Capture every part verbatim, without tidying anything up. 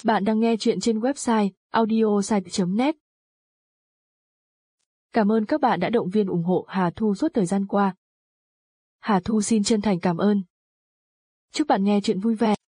Bạn đang nghe chuyện trên website audiosite chấm net. Cảm ơn các bạn đã động viên ủng hộ Hà Thu suốt thời gian qua. Hà Thu xin chân thành cảm ơn. Chúc bạn nghe chuyện vui vẻ.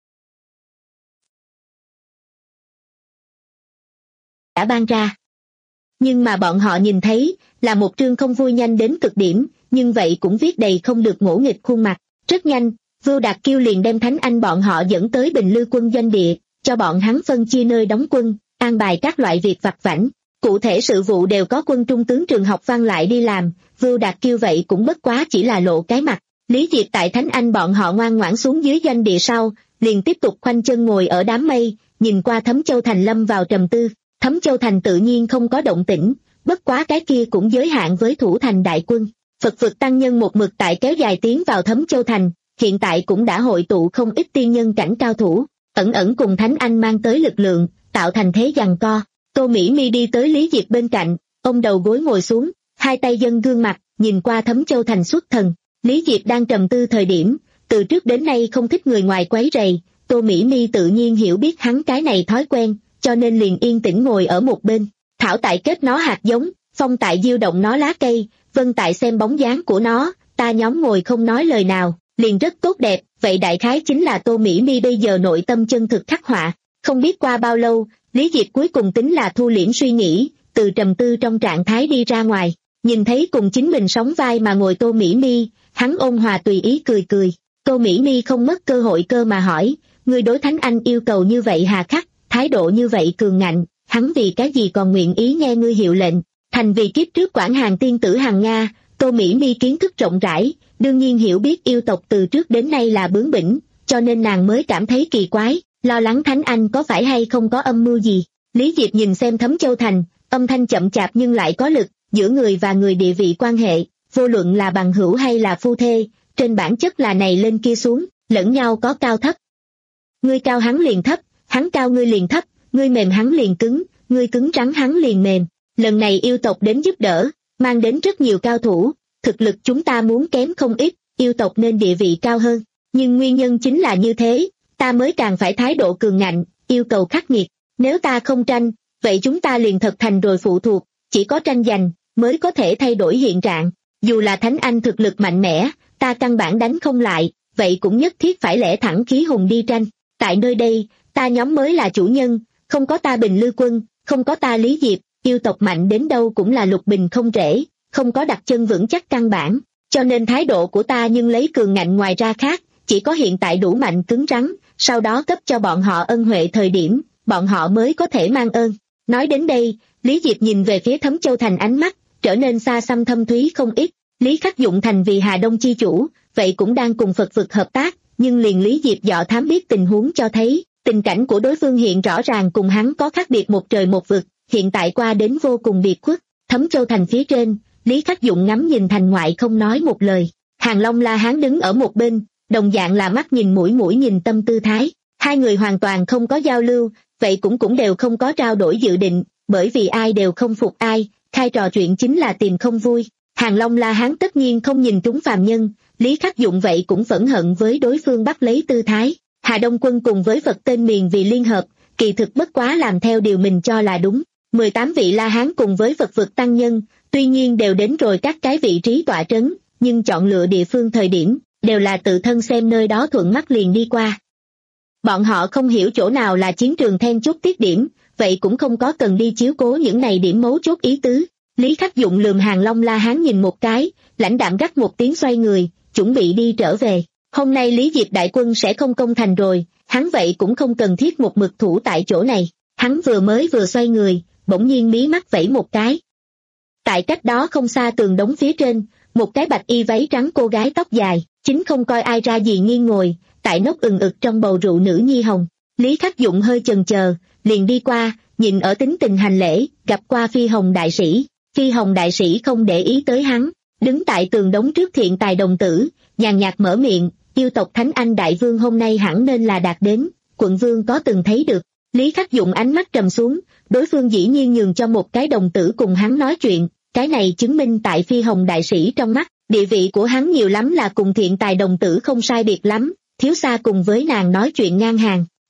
Đã ban ra. Nhưng mà bọn họ nhìn thấy là một trương không vui nhanh đến cực điểm, nhưng vậy cũng viết đầy không được ngỗ nghịch khuôn mặt. Rất nhanh, Vưu Đạt Kiêu liền đem Thánh Anh bọn họ dẫn tới Bình Lư quân doanh địa, cho bọn hắn phân chia nơi đóng quân, an bài các loại việc vặt vãnh. Cụ thể sự vụ đều có quân trung tướng trường học Văn lại đi làm, Vưu Đạt Kiêu vậy cũng bất quá chỉ là lộ cái mặt. Lý Diệp tại Thánh Anh bọn họ ngoan ngoãn xuống dưới doanh địa sau, liền tiếp tục khoanh chân ngồi ở đám mây, nhìn qua Thấm Châu Thành lâm vào trầm tư. Thấm Châu Thành tự nhiên không có động tĩnh, bất quá cái kia cũng giới hạn với thủ thành đại quân. Phật vực tăng nhân một mực tại kéo dài tiến vào Thấm Châu Thành, hiện tại cũng đã hội tụ không ít tiên nhân cảnh cao thủ, ẩn ẩn cùng Thánh Anh mang tới lực lượng, tạo thành thế giằng co. Tô Mỹ Mi đi tới Lý Diệp bên cạnh, ông đầu gối ngồi xuống, hai tay dâng gương mặt, nhìn qua Thấm Châu Thành xuất thần. Lý Diệp đang trầm tư thời điểm, từ trước đến nay không thích người ngoài quấy rầy, Tô Mỹ Mi tự nhiên hiểu biết hắn cái này thói quen, cho nên liền yên tĩnh ngồi ở một bên. Thảo tại kết nó hạt giống, phong tại diêu động nó lá cây, vân tại xem bóng dáng của nó, ta nhóm ngồi không nói lời nào, liền rất tốt đẹp. Vậy đại khái chính là Tô Mỹ Mi bây giờ nội tâm chân thực khắc họa. Không biết qua bao lâu, Lý Diệp cuối cùng tính là thu liễm suy nghĩ, từ trầm tư trong trạng thái đi ra ngoài, nhìn thấy cùng chính mình sóng vai mà ngồi Tô Mỹ Mi, hắn ôn hòa tùy ý cười cười. Tô Mỹ Mi không mất cơ hội cơ mà hỏi, ngươi đối Thánh Anh yêu cầu như vậy hà khắc, thái độ như vậy cường ngạnh, hắn vì cái gì còn nguyện ý nghe ngươi hiệu lệnh? Thành vì kiếp trước quản hàng tiên tử hàng Nga. Tô Mỹ Mi kiến thức rộng rãi, đương nhiên hiểu biết yêu tộc từ trước đến nay là bướng bỉnh, cho nên nàng mới cảm thấy kỳ quái, lo lắng Thánh Anh có phải hay không có âm mưu gì. Lý Diệp nhìn xem Thấm Châu Thành, âm thanh chậm chạp nhưng lại có lực, giữa người và người địa vị quan hệ, vô luận là bằng hữu hay là phu thê, trên bản chất là này lên kia xuống, lẫn nhau có cao thấp. Ngươi cao hắn liền thấp, hắn cao ngươi liền thấp, ngươi mềm hắn liền cứng, ngươi cứng rắn hắn liền mềm. Lần này yêu tộc đến giúp đỡ, mang đến rất nhiều cao thủ, thực lực chúng ta muốn kém không ít, yêu tộc nên địa vị cao hơn. Nhưng nguyên nhân chính là như thế, ta mới càng phải thái độ cường ngạnh, yêu cầu khắc nghiệt. Nếu ta không tranh, vậy chúng ta liền thật thành rồi phụ thuộc, chỉ có tranh giành, mới có thể thay đổi hiện trạng. Dù là Thánh Anh thực lực mạnh mẽ, ta căn bản đánh không lại, vậy cũng nhất thiết phải lẽ thẳng khí hùng đi tranh. Tại nơi đây, ta nhóm mới là chủ nhân, không có ta Bình Lư quân, không có ta Lý Diệp, yêu tộc mạnh đến đâu cũng là lục bình không rễ, không có đặt chân vững chắc căn bản, cho nên thái độ của ta nhưng lấy cường ngạnh ngoài ra khác, chỉ có hiện tại đủ mạnh cứng rắn, sau đó cấp cho bọn họ ân huệ thời điểm, bọn họ mới có thể mang ơn. Nói đến đây, Lý Diệp nhìn về phía Thấm Châu Thành, ánh mắt trở nên xa xăm thâm thúy không ít. Lý Khắc Dụng thành vì Hà Đông chi chủ, vậy cũng đang cùng Phật vực hợp tác, nhưng liền Lý Diệp dò thám biết tình huống cho thấy, tình cảnh của đối phương hiện rõ ràng cùng hắn có khác biệt một trời một vực, hiện tại qua đến vô cùng biệt khuất. Thấm Châu Thành phía trên, Lý Khắc Dụng ngắm nhìn thành ngoại không nói một lời. Hàng Long La Hán đứng ở một bên, đồng dạng là mắt nhìn mũi mũi nhìn tâm tư thái. Hai người hoàn toàn không có giao lưu, vậy cũng cũng đều không có trao đổi dự định, bởi vì ai đều không phục ai, khai trò chuyện chính là tìm không vui. Hàng Long La Hán tất nhiên không nhìn trúng phàm nhân, Lý Khắc Dụng vậy cũng phẫn hận với đối phương bắt lấy tư thái. Hà Đông quân cùng với Phật tên miền vì liên hợp, kỳ thực bất quá làm theo điều mình cho là đúng. mười tám vị La Hán cùng với Phật vực tăng nhân, tuy nhiên đều đến rồi các cái vị trí tọa trấn, nhưng chọn lựa địa phương thời điểm, đều là tự thân xem nơi đó thuận mắt liền đi qua. Bọn họ không hiểu chỗ nào là chiến trường then chốt tiết điểm, vậy cũng không có cần đi chiếu cố những này điểm mấu chốt ý tứ. Lý Khắc Dụng lườm Hàng Long La Hán nhìn một cái, lãnh đạm gắt một tiếng xoay người, chuẩn bị đi trở về. Hôm nay Lý Diệp đại quân sẽ không công thành rồi, hắn vậy cũng không cần thiết một mực thủ tại chỗ này. Hắn vừa mới vừa xoay người, bỗng nhiên mí mắt vẫy một cái. Tại cách đó không xa tường đống phía trên, một cái bạch y váy trắng cô gái tóc dài, chính không coi ai ra gì nghiêng ngồi, tại nốc ừng ực trong bầu rượu nữ nhi hồng. Lý Khắc Dụng hơi chần chờ, liền đi qua, nhìn ở tính tình hành lễ, gặp qua Phi Hồng đại sĩ. Phi Hồng đại sĩ không để ý tới hắn, đứng tại tường đống trước thiện tài đồng tử, nhàn nhạt mở miệng, yêu tộc Thánh Anh đại vương hôm nay hẳn nên là đạt đến, quận vương có từng thấy được. Lý Khắc Dụng ánh mắt trầm xuống, đối phương dĩ nhiên nhường cho một cái đồng tử cùng hắn nói chuyện, cái này chứng minh tại Phi Hồng đại sĩ trong mắt, địa vị của hắn nhiều lắm là cùng thiện tài đồng tử không sai biệt lắm, thiếu xa cùng với nàng nói chuyện ngang hàng.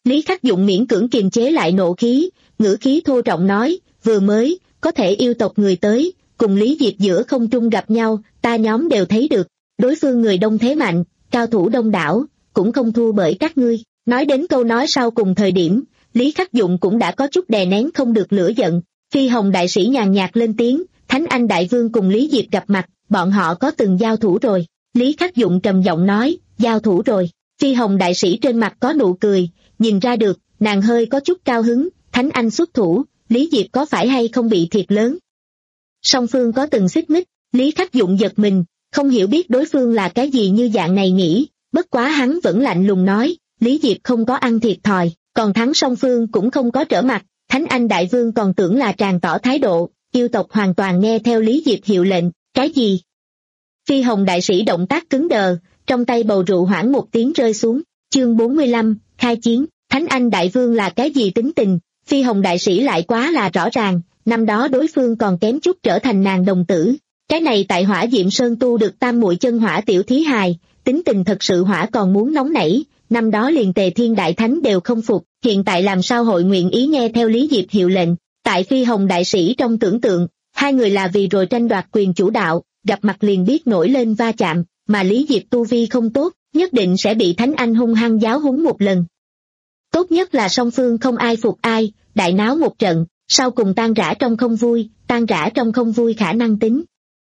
Lý Khắc Dụng miễn cưỡng kiềm chế lại nộ khí, ngữ khí thô trọng nói, vừa mới, có thể yêu tộc người tới, cùng Lý Diệp giữa không trung gặp nhau, ta nhóm đều thấy được, đối phương người đông thế mạnh, cao thủ đông đảo, cũng không thua bởi các ngươi. Nói đến câu nói sau cùng thời điểm, Lý Khắc Dụng cũng đã có chút đè nén không được lửa giận. Phi Hồng đại sĩ nhàn nhạt lên tiếng, Thánh Anh đại vương cùng Lý Diệp gặp mặt, bọn họ có từng giao thủ rồi. Lý Khắc Dụng trầm giọng nói, giao thủ rồi. Phi Hồng đại sĩ trên mặt có nụ cười, nhìn ra được, nàng hơi có chút cao hứng, Thánh Anh xuất thủ, Lý Diệp có phải hay không bị thiệt lớn. Song phương có từng xích mích, Lý Khắc Dụng giật mình, không hiểu biết đối phương là cái gì như dạng này nghĩ, bất quá hắn vẫn lạnh lùng nói, Lý Diệp không có ăn thiệt thòi, còn thắng song phương cũng không có trở mặt, Thánh Anh đại vương còn tưởng là tràn tỏ thái độ, yêu tộc hoàn toàn nghe theo Lý Diệp hiệu lệnh, cái gì? Phi Hồng đại sĩ động tác cứng đờ, trong tay bầu rượu hoảng một tiếng rơi xuống, chương bốn mươi lăm, khai chiến, Thánh Anh đại vương là cái gì tính tình, Phi Hồng đại sĩ lại quá là rõ ràng, năm đó đối phương còn kém chút trở thành nàng đồng tử, cái này tại Hỏa Diệm Sơn tu được tam muội chân hỏa tiểu thí hài, tính tình thật sự hỏa còn muốn nóng nảy, năm đó liền Tề Thiên đại thánh đều không phục, hiện tại làm sao hội nguyện ý nghe theo Lý Diệp hiệu lệnh, tại Phi Hồng đại sĩ trong tưởng tượng, hai người là vì rồi tranh đoạt quyền chủ đạo, gặp mặt liền biết nổi lên va chạm, mà Lý Diệp tu vi không tốt, nhất định sẽ bị Thánh Anh hung hăng giáo huấn một lần. Tốt nhất là song phương không ai phục ai, đại náo một trận, sau cùng tan rã trong không vui, tan rã trong không vui khả năng tính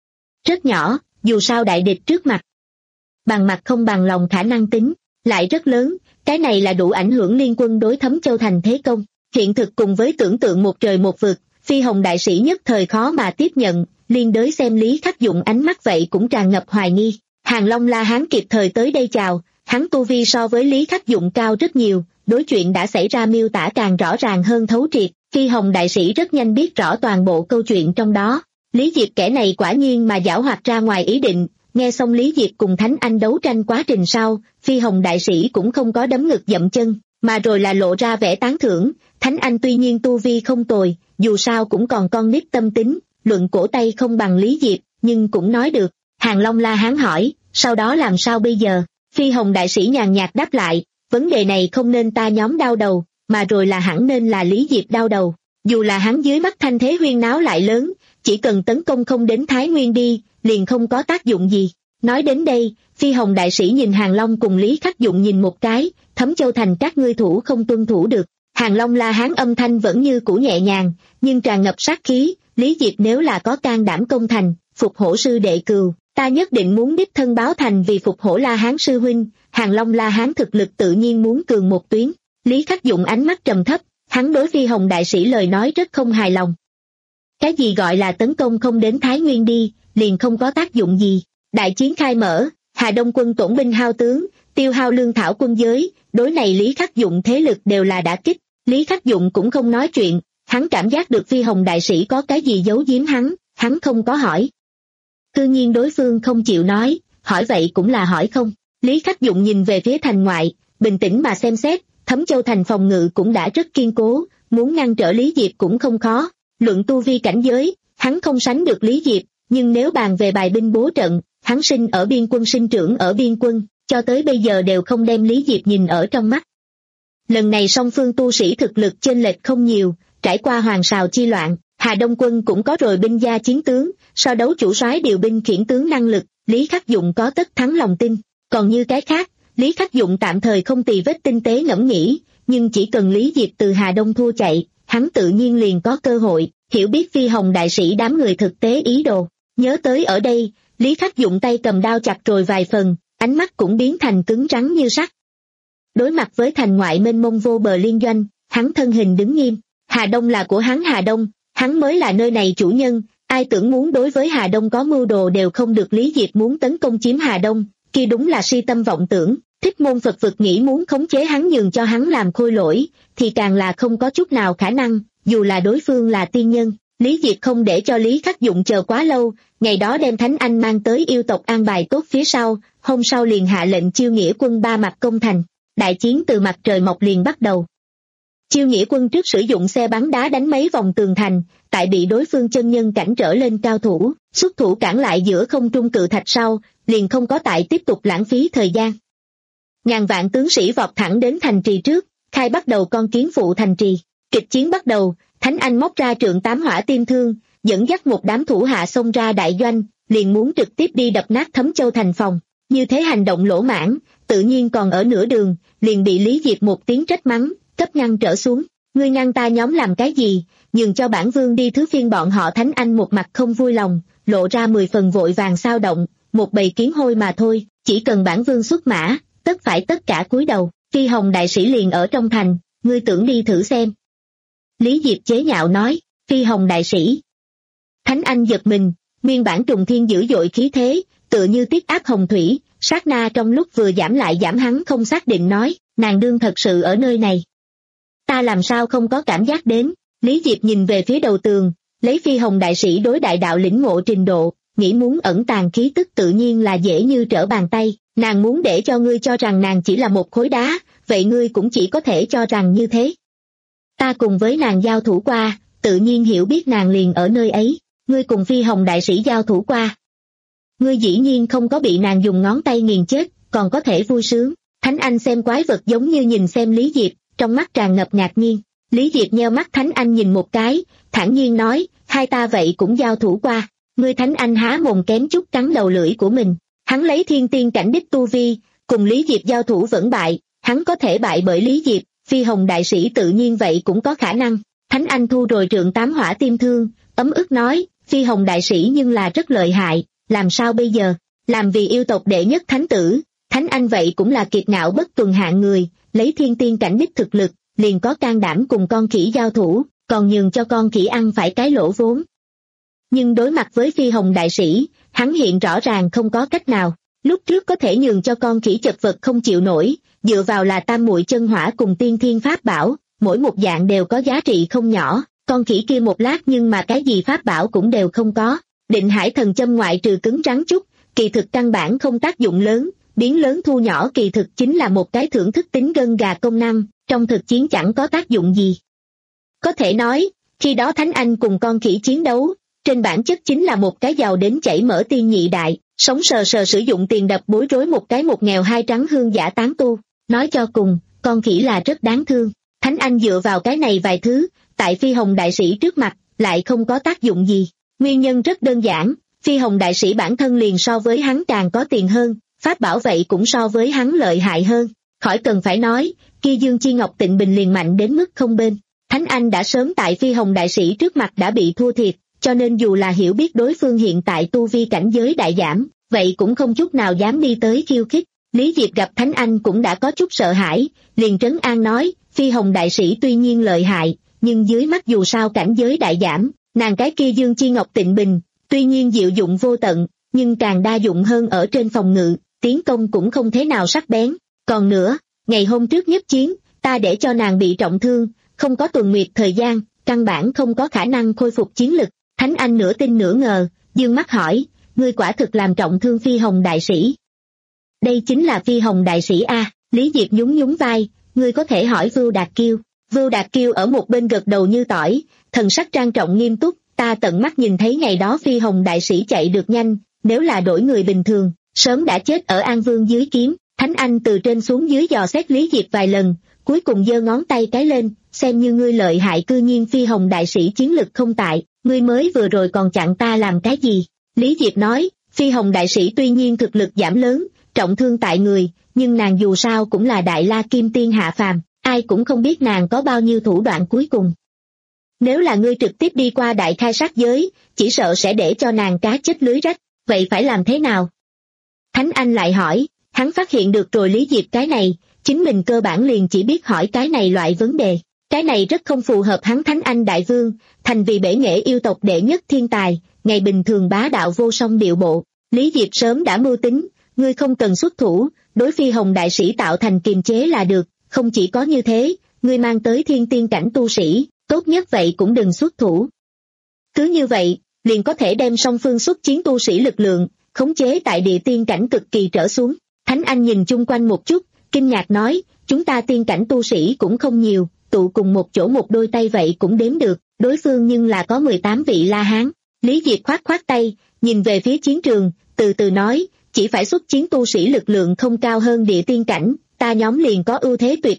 rất nhỏ, dù sao đại địch trước mặt. Bằng mặt không bằng lòng khả năng tính, lại rất lớn, cái này là đủ ảnh hưởng liên quân đối Thấm Châu Thành thế công. Hiện thực cùng với tưởng tượng một trời một vực, Phi Hồng đại sĩ nhất thời khó mà tiếp nhận, liên đới xem Lý Khắc Dụng ánh mắt vậy cũng tràn ngập hoài nghi. Hàng Long La Hán kịp thời tới đây chào, hắn tu vi so với Lý Khắc Dụng cao rất nhiều, đối chuyện đã xảy ra miêu tả càng rõ ràng hơn thấu triệt. Phi Hồng đại sĩ rất nhanh biết rõ toàn bộ câu chuyện trong đó. Lý Diệp kẻ này quả nhiên mà giảo hoạt ra ngoài ý định, nghe xong Lý Diệp cùng Thánh Anh đấu tranh quá trình sau, Phi Hồng đại sĩ cũng không có đấm ngực dậm chân, mà rồi là lộ ra vẻ tán thưởng. Thánh Anh tuy nhiên tu vi không tồi, dù sao cũng còn con nít tâm tính, luận cổ tay không bằng Lý Diệp, nhưng cũng nói được. Hàng Long La Hán hỏi, sau đó làm sao bây giờ? Phi Hồng đại sĩ nhàn nhạt đáp lại, vấn đề này không nên ta nhóm đau đầu, mà rồi là hẳn nên là Lý Diệp đau đầu. Dù là hắn dưới mắt thanh thế huyên náo lại lớn, chỉ cần tấn công không đến Thái Nguyên đi, liền không có tác dụng gì. Nói đến đây, Phi Hồng đại sĩ nhìn Hàng Long cùng Lý Khắc Dụng nhìn một cái, Thấm Châu Thành các ngươi thủ không tuân thủ được. Hàng Long La Hán âm thanh vẫn như cũ nhẹ nhàng, nhưng tràn ngập sát khí, Lý Diệp nếu là có can đảm công thành, phục hổ sư đệ cừu, ta nhất định muốn đích thân báo thành vì phục hổ La Hán sư huynh. Hàng Long La Hán thực lực tự nhiên muốn cường một tuyến. Lý Khắc Dụng ánh mắt trầm thấp, hắn đối Phi Hồng đại sĩ lời nói rất không hài lòng. Cái gì gọi là tấn công không đến Thái Nguyên đi, liền không có tác dụng gì. Đại chiến khai mở, Hà Đông quân tổn binh hao tướng, tiêu hao lương thảo quân giới, đối này Lý Khắc Dụng thế lực đều là đả kích. Lý Khắc Dụng cũng không nói chuyện, hắn cảm giác được Phi Hồng đại sĩ có cái gì giấu giếm hắn, hắn không có hỏi. Cư nhiên đối phương không chịu nói, hỏi vậy cũng là hỏi không. Lý Khắc Dụng nhìn về phía thành ngoại, bình tĩnh mà xem xét, Thấm Châu Thành phòng ngự cũng đã rất kiên cố, muốn ngăn trở Lý Diệp cũng không khó. Luận tu vi cảnh giới, hắn không sánh được Lý Diệp, nhưng nếu bàn về bài binh bố trận, hắn sinh ở biên quân sinh trưởng ở biên quân, cho tới bây giờ đều không đem Lý Diệp nhìn ở trong mắt. Lần này song phương tu sĩ thực lực chênh lệch không nhiều, trải qua hoàng sào chi loạn, Hà Đông quân cũng có rồi binh gia chiến tướng, so đấu chủ soái điều binh khiển tướng năng lực, Lý Khắc Dụng có tất thắng lòng tin. Còn như cái khác, Lý Khắc Dụng tạm thời không tì vết tinh tế ngẫm nghĩ, nhưng chỉ cần Lý Diệp từ Hà Đông thua chạy, hắn tự nhiên liền có cơ hội, hiểu biết Phi Hồng đại sĩ đám người thực tế ý đồ. Nhớ tới ở đây, Lý Khắc Dụng tay cầm đao chặt rồi vài phần, ánh mắt cũng biến thành cứng rắn như sắt. Đối mặt với thành ngoại mênh mông vô bờ liên doanh, hắn thân hình đứng nghiêm, Hà Đông là của hắn Hà Đông, hắn mới là nơi này chủ nhân, ai tưởng muốn đối với Hà Đông có mưu đồ đều không được. Lý Diệp muốn tấn công chiếm Hà Đông, kia đúng là si tâm vọng tưởng, Thích Môn Phật vực nghĩ muốn khống chế hắn nhường cho hắn làm khôi lỗi, thì càng là không có chút nào khả năng, dù là đối phương là tiên nhân. Lý Diệp không để cho Lý Khắc Dụng chờ quá lâu, ngày đó đem Thánh Anh mang tới yêu tộc an bài tốt phía sau, hôm sau liền hạ lệnh chiêu nghĩa quân ba mặt công thành. Đại chiến từ mặt trời mọc liền bắt đầu. Chiêu nghĩa quân trước sử dụng xe bắn đá đánh mấy vòng tường thành, tại bị đối phương chân nhân cản trở lên cao thủ, xuất thủ cản lại giữa không trung cự thạch sau, liền không có tại tiếp tục lãng phí thời gian. Ngàn vạn tướng sĩ vọt thẳng đến thành trì trước, khai khai bắt đầu con kiến phụ thành trì. Kịch chiến bắt đầu, Thánh Anh móc ra trượng tám hỏa tim thương, dẫn dắt một đám thủ hạ xông ra đại doanh, liền muốn trực tiếp đi đập nát Thấm Châu thành phòng. Như thế hành động lỗ mãng, tự nhiên còn ở nửa đường, liền bị Lý Diệp một tiếng trách mắng, cấp ngăn trở xuống. Ngươi ngăn ta nhóm làm cái gì, nhường cho bản vương đi thứ phiên bọn họ. Thánh Anh một mặt không vui lòng, lộ ra mười phần vội vàng sao động, một bầy kiến hôi mà thôi, chỉ cần bản vương xuất mã, tất phải tất cả cúi đầu. Phi Hồng đại sĩ liền ở trong thành, ngươi tưởng đi thử xem. Lý Diệp chế nhạo nói, Phi Hồng đại sĩ. Thánh Anh giật mình, nguyên bản trùng thiên dữ dội khí thế, tựa như tiết áp hồng thủy, sát na trong lúc vừa giảm lại giảm hắn không xác định nói, nàng đương thật sự ở nơi này. Ta làm sao không có cảm giác đến. Lý Diệp nhìn về phía đầu tường, lấy Phi Hồng đại sĩ đối đại đạo lĩnh ngộ trình độ, nghĩ muốn ẩn tàng khí tức tự nhiên là dễ như trở bàn tay. Nàng muốn để cho ngươi cho rằng nàng chỉ là một khối đá, vậy ngươi cũng chỉ có thể cho rằng như thế. Ta cùng với nàng giao thủ qua, tự nhiên hiểu biết nàng liền ở nơi ấy. Ngươi cùng Phi Hồng đại sĩ giao thủ qua. Ngươi dĩ nhiên không có bị nàng dùng ngón tay nghiền chết, còn có thể vui sướng. Thánh Anh xem quái vật giống như nhìn xem Lý Diệp, trong mắt tràn ngập ngạc nhiên. Lý Diệp nheo mắt Thánh Anh nhìn một cái, thản nhiên nói, hai ta vậy cũng giao thủ qua. Ngươi Thánh Anh há mồm kém chút cắn đầu lưỡi của mình. Hắn lấy thiên tiên cảnh đích tu vi, cùng Lý Diệp giao thủ vẫn bại, hắn có thể bại bởi Lý Diệp, Phi Hồng đại sĩ tự nhiên vậy cũng có khả năng. Thánh Anh thu rồi trượng tám hỏa tim thương, ấm ức nói, Phi Hồng đại sĩ nhưng là rất lợi hại, làm sao bây giờ? Làm vì yêu tộc đệ nhất thánh tử, Thánh Anh vậy cũng là kiệt ngạo bất tuần hạng người, lấy thiên tiên cảnh đích thực lực, liền có can đảm cùng con khỉ giao thủ, còn nhường cho con khỉ ăn phải cái lỗ vốn. Nhưng đối mặt với Phi Hồng đại sĩ, hắn hiện rõ ràng không có cách nào. Lúc trước có thể nhường cho con khỉ chật vật không chịu nổi, dựa vào là tam muội chân hỏa cùng tiên thiên pháp bảo, mỗi một dạng đều có giá trị không nhỏ, con khỉ kia một lát nhưng mà cái gì pháp bảo cũng đều không có. Định Hải thần châm ngoại trừ cứng rắn chút, kỳ thực căn bản không tác dụng lớn, biến lớn thu nhỏ kỳ thực chính là một cái thưởng thức tính gân gà công năng, trong thực chiến chẳng có tác dụng gì. Có thể nói, khi đó Thánh Anh cùng con khỉ chiến đấu, trên bản chất chính là một cái giàu đến chảy mỡ tiên nhị đại, sống sờ sờ sử dụng tiền đập bối rối một cái một nghèo hai trắng hương giả tán tu. Nói cho cùng, con khỉ là rất đáng thương. Thánh Anh dựa vào cái này vài thứ, tại Phi Hồng đại sĩ trước mặt, lại không có tác dụng gì. Nguyên nhân rất đơn giản, Phi Hồng đại sĩ bản thân liền so với hắn càng có tiền hơn, pháp bảo vậy cũng so với hắn lợi hại hơn. Khỏi cần phải nói, kia Dương Chi Ngọc Tịnh Bình liền mạnh đến mức không bên. Thánh Anh đã sớm tại Phi Hồng đại sĩ trước mặt đã bị thua thiệt, cho nên dù là hiểu biết đối phương hiện tại tu vi cảnh giới đại giảm, vậy cũng không chút nào dám đi tới khiêu khích. Lý Diệp gặp Thánh Anh cũng đã có chút sợ hãi, liền trấn an nói, Phi Hồng đại sĩ tuy nhiên lợi hại, nhưng dưới mắt dù sao cảnh giới đại giảm, nàng cái kia Dương Chi Ngọc Tịnh Bình, tuy nhiên diệu dụng vô tận, nhưng càng đa dụng hơn ở trên phòng ngự, tiến công cũng không thế nào sắc bén. Còn nữa, ngày hôm trước nhất chiến, ta để cho nàng bị trọng thương, không có tuần nguyệt thời gian, căn bản không có khả năng khôi phục chiến lực. Thánh Anh nửa tin nửa ngờ, dương mắt hỏi, ngươi quả thực làm trọng thương Phi Hồng đại sĩ. Đây chính là Phi Hồng đại sĩ a. Lý Diệp nhún nhún vai, ngươi có thể hỏi Vưu Đạt Kiêu. Vưu Đạt Kiêu ở một bên gật đầu như tỏi, thần sắc trang trọng nghiêm túc, ta tận mắt nhìn thấy ngày đó Phi Hồng đại sĩ chạy được nhanh, nếu là đổi người bình thường, sớm đã chết ở An Vương dưới kiếm. Thánh Anh từ trên xuống dưới dò xét Lý Diệp vài lần, cuối cùng giơ ngón tay cái lên, xem như ngươi lợi hại, cư nhiên Phi Hồng đại sĩ chiến lực không tại, ngươi mới vừa rồi còn chặn ta làm cái gì? Lý Diệp nói, Phi Hồng đại sĩ tuy nhiên thực lực giảm lớn, trọng thương tại người, nhưng nàng dù sao cũng là đại la kim tiên hạ phàm, ai cũng không biết nàng có bao nhiêu thủ đoạn cuối cùng. Nếu là ngươi trực tiếp đi qua đại khai sát giới, chỉ sợ sẽ để cho nàng cá chết lưới rách, vậy phải làm thế nào? Thánh Anh lại hỏi, hắn phát hiện được rồi Lý Diệp cái này, chính mình cơ bản liền chỉ biết hỏi cái này loại vấn đề. Cái này rất không phù hợp hắn Thánh Anh đại vương, thành vì bể nghệ yêu tộc đệ nhất thiên tài, ngày bình thường bá đạo vô song điệu bộ. Lý Diệp sớm đã mưu tính, ngươi không cần xuất thủ, đối Phi Hồng đại sĩ tạo thành kiềm chế là được, không chỉ có như thế, ngươi mang tới thiên tiên cảnh tu sĩ, tốt nhất vậy cũng đừng xuất thủ. Cứ như vậy, liền có thể đem song phương xuất chiến tu sĩ lực lượng, khống chế tại địa tiên cảnh cực kỳ trở xuống. Thánh Anh nhìn chung quanh một chút, kinh ngạc nói, chúng ta tiên cảnh tu sĩ cũng không nhiều, tụ cùng một chỗ một đôi tay vậy cũng đếm được, đối phương nhưng là có mười tám vị La Hán. Lý Diệp khoát khoát tay, nhìn về phía chiến trường, từ từ nói, chỉ phải xuất chiến tu sĩ lực lượng không cao hơn địa tiên cảnh, ta nhóm liền có ưu thế tuyệt đối,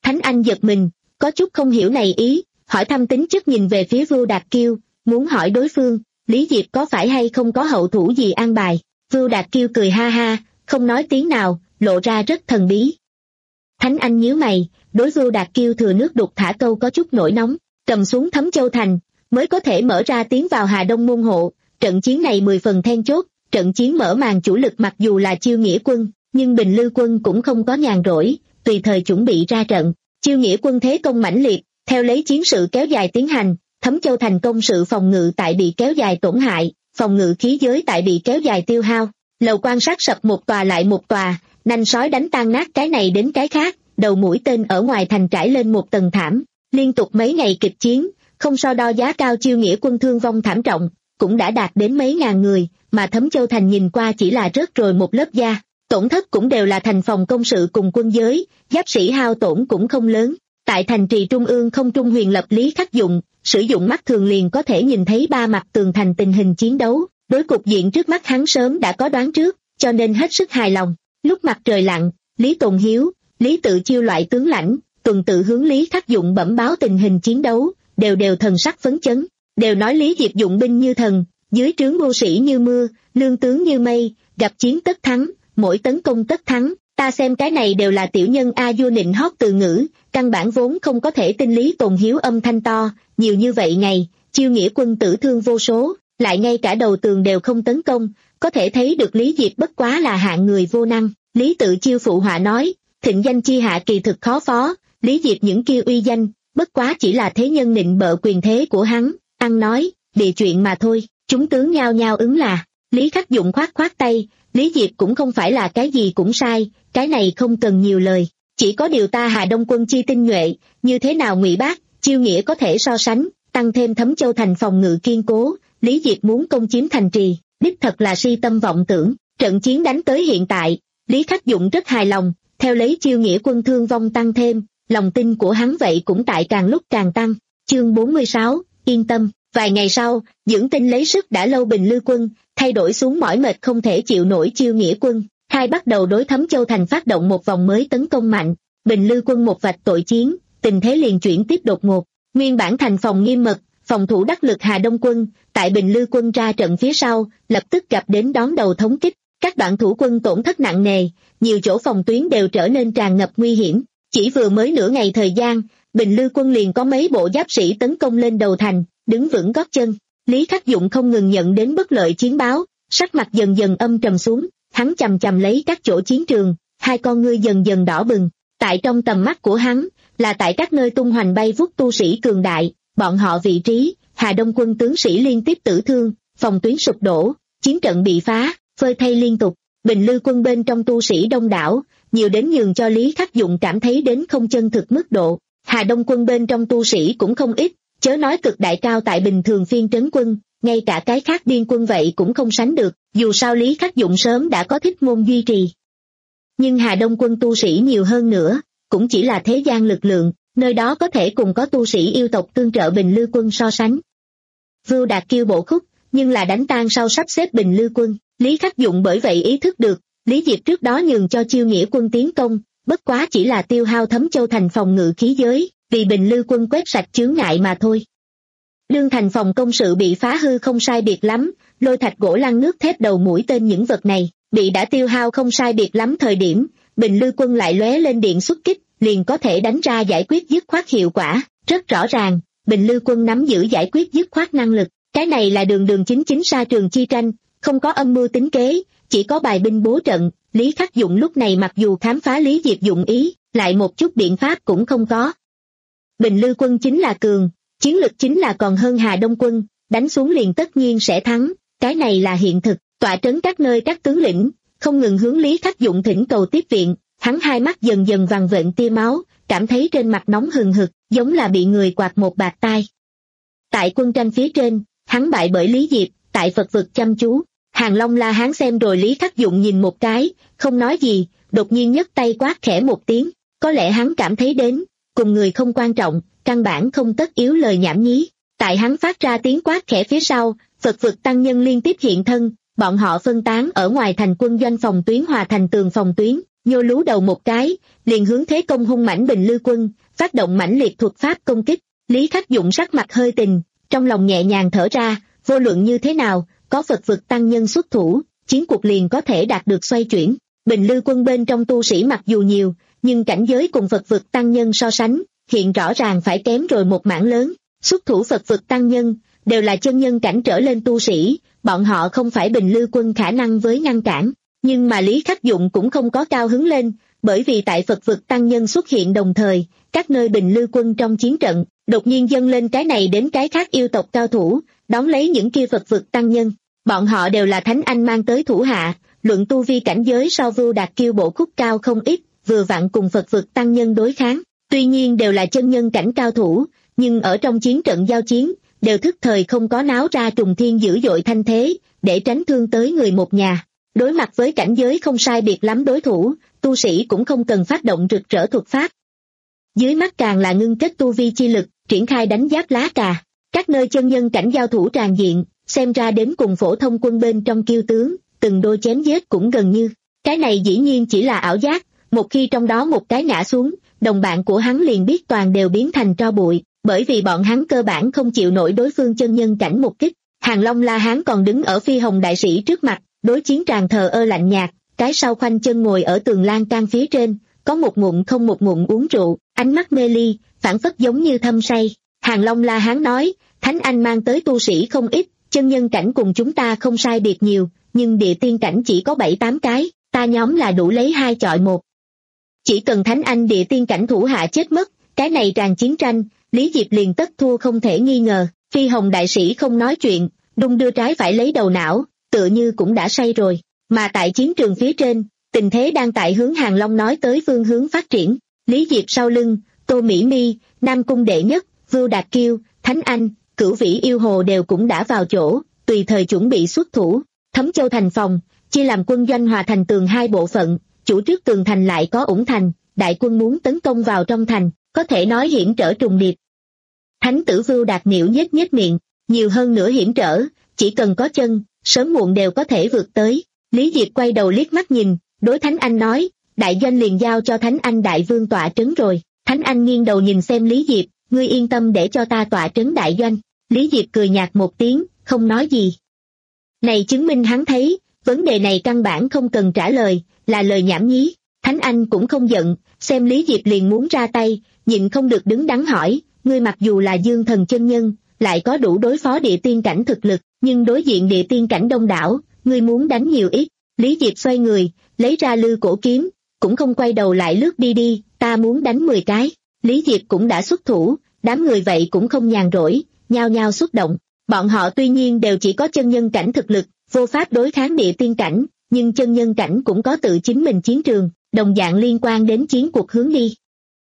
Thánh Anh giật mình, có chút không hiểu này ý, hỏi thăm tính chất nhìn về phía Vưu Đạt Kiêu, muốn hỏi đối phương, Lý Diệp có phải hay không có hậu thủ gì an bài. Vưu Đạt Kiêu cười ha ha, không nói tiếng nào, lộ ra rất thần bí. Thánh Anh nhíu mày, đối Vưu Đạt Kiêu thừa nước đục thả câu có chút nổi nóng, cầm xuống Thấm Châu Thành, mới có thể mở ra tiến vào Hà Đông môn hộ. Trận chiến này mười phần then chốt, trận chiến mở màn chủ lực mặc dù là Chiêu Nghĩa quân, nhưng Bình Lư quân cũng không có nhàn rỗi, tùy thời chuẩn bị ra trận. Chiêu Nghĩa quân thế công mãnh liệt, theo lấy chiến sự kéo dài tiến hành, Thấm Châu Thành công sự phòng ngự tại bị kéo dài tổn hại, phòng ngự khí giới tại bị kéo dài tiêu hao. Lầu quan sát sập một tòa lại một tòa, nanh sói đánh tan nát cái này đến cái khác, đầu mũi tên ở ngoài thành trải lên một tầng thảm. Liên tục mấy ngày kịch chiến, không so đo giá cao Chiêu Nghĩa quân thương vong thảm trọng, cũng đã đạt đến mấy ngàn người, mà Thấm Châu Thành nhìn qua chỉ là rớt rồi một lớp da. Tổn thất cũng đều là thành phòng công sự cùng quân giới, giáp sĩ hao tổn cũng không lớn. Tại thành trì trung ương không trung huyền lập Lý Khắc Dụng, sử dụng mắt thường liền có thể nhìn thấy ba mặt tường thành tình hình chiến đấu, đối cục diện trước mắt hắn sớm đã có đoán trước, cho nên hết sức hài lòng. Lúc mặt trời lặn, Lý Tồn Hiếu, Lý Tự Chiêu loại tướng lãnh, tuần tự hướng Lý Khắc Dụng bẩm báo tình hình chiến đấu, đều đều thần sắc phấn chấn, đều nói Lý Diệp dụng binh như thần, dưới trướng mưu sĩ như mưa, lương tướng như mây, gặp chiến tất thắng, mỗi tấn công tất thắng. Ta xem cái này đều là tiểu nhân a vua nịnh hót từ ngữ, căn bản vốn không có thể tin. Lý Tồn Hiếu âm thanh to, nhiều như vậy ngày, Chiêu Nghĩa quân tử thương vô số, lại ngay cả đầu tường đều không tấn công, có thể thấy được Lý Diệp bất quá là hạng người vô năng. Lý Tự Chiêu phụ họa nói, thịnh danh chi hạ kỳ thực khó phó, Lý Diệp những kia uy danh, bất quá chỉ là thế nhân nịnh bợ quyền thế của hắn, ăn nói, địa chuyện mà thôi. Chúng tướng nhao nhao ứng là. Lý Khắc Dụng khoát khoát tay, Lý Diệp cũng không phải là cái gì cũng sai, cái này không cần nhiều lời, chỉ có điều ta Hà Đông quân chi tinh nhuệ, như thế nào Ngụy Bác, Chiêu Nghĩa có thể so sánh, tăng thêm Thấm Châu Thành phòng ngự kiên cố, Lý Diệp muốn công chiếm thành trì, đích thật là si tâm vọng tưởng. Trận chiến đánh tới hiện tại, Lý Khắc Dụng rất hài lòng, theo lấy Chiêu Nghĩa quân thương vong tăng thêm, lòng tin của hắn vậy cũng tại càng lúc càng tăng. Chương bốn mươi sáu, yên tâm. Vài ngày sau, dưỡng tinh lấy sức đã lâu Bình Lư quân, thay đổi xuống mỏi mệt không thể chịu nổi Chiêu Nghĩa quân, hai bắt đầu đối Thấm Châu Thành phát động một vòng mới tấn công mạnh. Bình Lư quân một vạch tội chiến, tình thế liền chuyển tiếp đột ngột. Nguyên bản thành phòng nghiêm mật, phòng thủ đắc lực Hà Đông quân, tại Bình Lư quân ra trận phía sau, lập tức gặp đến đón đầu thống kích. Các đoạn thủ quân tổn thất nặng nề, nhiều chỗ phòng tuyến đều trở nên tràn ngập nguy hiểm. Chỉ vừa mới nửa ngày thời gian, Bình Lư quân liền có mấy bộ giáp sĩ tấn công lên đầu thành, đứng vững gót chân. Lý Khắc Dụng không ngừng nhận đến bất lợi chiến báo, sắc mặt dần dần âm trầm xuống, hắn chằm chằm lấy các chỗ chiến trường, hai con ngươi dần dần đỏ bừng. Tại trong tầm mắt của hắn, là tại các nơi tung hoành bay vút tu sĩ cường đại, bọn họ vị trí, Hà Đông quân tướng sĩ liên tiếp tử thương, phòng tuyến sụp đổ, chiến trận bị phá, phơi thay liên tục. Bình Lư quân bên trong tu sĩ đông đảo, nhiều đến nhường cho Lý Khắc Dụng cảm thấy đến không chân thực mức độ. Hà Đông quân bên trong tu sĩ cũng không ít, chớ nói cực đại cao tại bình thường phiên trấn quân, ngay cả cái khác điên quân vậy cũng không sánh được, dù sao Lý Khắc Dụng sớm đã có thích môn duy trì. Nhưng Hà Đông quân tu sĩ nhiều hơn nữa, cũng chỉ là thế gian lực lượng, nơi đó có thể cùng có tu sĩ yêu tộc tương trợ Bình Lư quân so sánh. Vưu Đạt Kiêu bộ khúc, nhưng là đánh tan sau sắp xếp Bình Lư quân, Lý Khắc Dụng bởi vậy ý thức được, Lý Diệp trước đó nhường cho Chiêu Nghĩa quân tiến công, bất quá chỉ là tiêu hao Thấm Châu Thành phòng ngự khí giới, vì Bình Lư quân quét sạch chướng ngại mà thôi. Đương thành phòng công sự bị phá hư không sai biệt lắm, lôi thạch gỗ lăn nước thép đầu mũi tên những vật này, bị đã tiêu hao không sai biệt lắm thời điểm, Bình Lư quân lại lóe lên điện xuất kích, liền có thể đánh ra giải quyết dứt khoát hiệu quả, rất rõ ràng, Bình Lư quân nắm giữ giải quyết dứt khoát năng lực, cái này là đường đường chính chính sa trường chi tranh, không có âm mưu tính kế, chỉ có bài binh bố trận. Lý Khắc Dụng lúc này mặc dù khám phá Lý Diệp dụng ý, lại một chút biện pháp cũng không có. Bình Lư quân chính là cường, chiến lực chính là còn hơn Hà Đông quân, đánh xuống liền tất nhiên sẽ thắng, cái này là hiện thực. Tọa trấn các nơi các tướng lĩnh, không ngừng hướng Lý Khắc Dụng thỉnh cầu tiếp viện, hắn hai mắt dần dần vằn vện tia máu, cảm thấy trên mặt nóng hừng hực, giống là bị người quạt một bạt tai. Tại quân tranh phía trên, hắn bại bởi Lý Diệp, tại Phật vực chăm chú. Hàng Long La Hán xem rồi Lý Khắc Dụng nhìn một cái, không nói gì, đột nhiên nhấc tay quát khẽ một tiếng, có lẽ hắn cảm thấy đến, cùng người không quan trọng, căn bản không tất yếu lời nhảm nhí. Tại hắn phát ra tiếng quát khẽ phía sau, Phật vực tăng nhân liên tiếp hiện thân, bọn họ phân tán ở ngoài thành quân doanh phòng tuyến hòa thành tường phòng tuyến, nhô lú đầu một cái, liền hướng thế công hung mãnh Bình Lư Quân, phát động mãnh liệt thuật pháp công kích. Lý Khắc Dụng sắc mặt hơi tình, trong lòng nhẹ nhàng thở ra, vô luận như thế nào, có Phật vực tăng nhân xuất thủ, chiến cuộc liền có thể đạt được xoay chuyển. Bình Lư Quân bên trong tu sĩ mặc dù nhiều, nhưng cảnh giới cùng Phật vực tăng nhân so sánh, hiện rõ ràng phải kém rồi một mảng lớn. Xuất thủ Phật vực tăng nhân, đều là chân nhân cảnh trở lên tu sĩ, bọn họ không phải Bình Lư Quân khả năng với ngăn cản. Nhưng mà Lý Khắc Dụng cũng không có cao hứng lên, bởi vì tại Phật vực tăng nhân xuất hiện đồng thời, các nơi Bình Lư Quân trong chiến trận, đột nhiên dâng lên cái này đến cái khác yêu tộc cao thủ, đón lấy những kia Phật vực tăng nhân. Bọn họ đều là Thánh Anh mang tới thủ hạ, luận tu vi cảnh giới so Vưu Đạt Kiêu bộ khúc cao không ít, vừa vặn cùng Phật vực tăng nhân đối kháng. Tuy nhiên đều là chân nhân cảnh cao thủ, nhưng ở trong chiến trận giao chiến, đều thức thời không có náo ra trùng thiên dữ dội thanh thế, để tránh thương tới người một nhà. Đối mặt với cảnh giới không sai biệt lắm đối thủ, tu sĩ cũng không cần phát động rực rỡ thuật pháp. Dưới mắt càng là ngưng kết tu vi chi lực, triển khai đánh giáp lá cà. Các nơi chân nhân cảnh giao thủ tràn diện, xem ra đến cùng phổ thông quân bên trong kiêu tướng, từng đôi chém giết cũng gần như. Cái này dĩ nhiên chỉ là ảo giác, một khi trong đó một cái ngã xuống, đồng bạn của hắn liền biết toàn đều biến thành tro bụi, bởi vì bọn hắn cơ bản không chịu nổi đối phương chân nhân cảnh một kích. Hàng Long La Hán còn đứng ở Phi Hồng đại sĩ trước mặt, đối chiến tràn thờ ơ lạnh nhạt, cái sau khoanh chân ngồi ở tường lan can phía trên, có một ngụm không một ngụm uống rượu, ánh mắt mê ly, phảng phất giống như thâm say. Hàng Long La Hán nói, Thánh Anh mang tới tu sĩ không ít, chân nhân cảnh cùng chúng ta không sai biệt nhiều, nhưng địa tiên cảnh chỉ có bảy tám cái, ta nhóm là đủ lấy hai chọi một. Chỉ cần Thánh Anh địa tiên cảnh thủ hạ chết mất, cái này tràn chiến tranh, Lý Diệp liền tất thua không thể nghi ngờ. Phi Hồng đại sĩ không nói chuyện, đung đưa trái phải lấy đầu não, tựa như cũng đã say rồi. Mà tại chiến trường phía trên, tình thế đang tại hướng Hàng Long nói tới phương hướng phát triển. Lý Diệp sau lưng, Tô Mỹ Mi, Nam Cung Đệ Nhất, Vưu Đạt Kiêu, Thánh Anh, Cửu Vĩ Yêu Hồ đều cũng đã vào chỗ, tùy thời chuẩn bị xuất thủ. Thấm Châu thành phòng, chia làm quân doanh hòa thành tường hai bộ phận, chủ trước tường thành lại có ủng thành, đại quân muốn tấn công vào trong thành, có thể nói hiểm trở trùng điệp. Thánh tử Vưu Đạt Niệu nhếch nhếch miệng, nhiều hơn nữa hiểm trở, chỉ cần có chân, sớm muộn đều có thể vượt tới. Lý Diệp quay đầu liếc mắt nhìn, đối Thánh Anh nói, đại doanh liền giao cho Thánh Anh đại vương tọa trấn rồi. Thánh Anh nghiêng đầu nhìn xem Lý Diệp, ngươi yên tâm để cho ta tọa trấn đại doanh. Lý Diệp cười nhạt một tiếng, không nói gì. Này chứng minh hắn thấy, vấn đề này căn bản không cần trả lời, là lời nhảm nhí. Thánh Anh cũng không giận, xem Lý Diệp liền muốn ra tay, nhịn không được đứng đắn hỏi, ngươi mặc dù là dương thần chân nhân, lại có đủ đối phó địa tiên cảnh thực lực, nhưng đối diện địa tiên cảnh đông đảo, ngươi muốn đánh nhiều ít. Lý Diệp xoay người, lấy ra lư cổ kiếm, cũng không quay đầu lại lướt đi đi, ta muốn đánh mười cái. Lý Diệp cũng đã xuất thủ, đám người vậy cũng không nhàn rỗi, nhao nhao xuất động. Bọn họ tuy nhiên đều chỉ có chân nhân cảnh thực lực, vô pháp đối kháng địa tiên cảnh, nhưng chân nhân cảnh cũng có tự chính mình chiến trường, đồng dạng liên quan đến chiến cuộc hướng đi.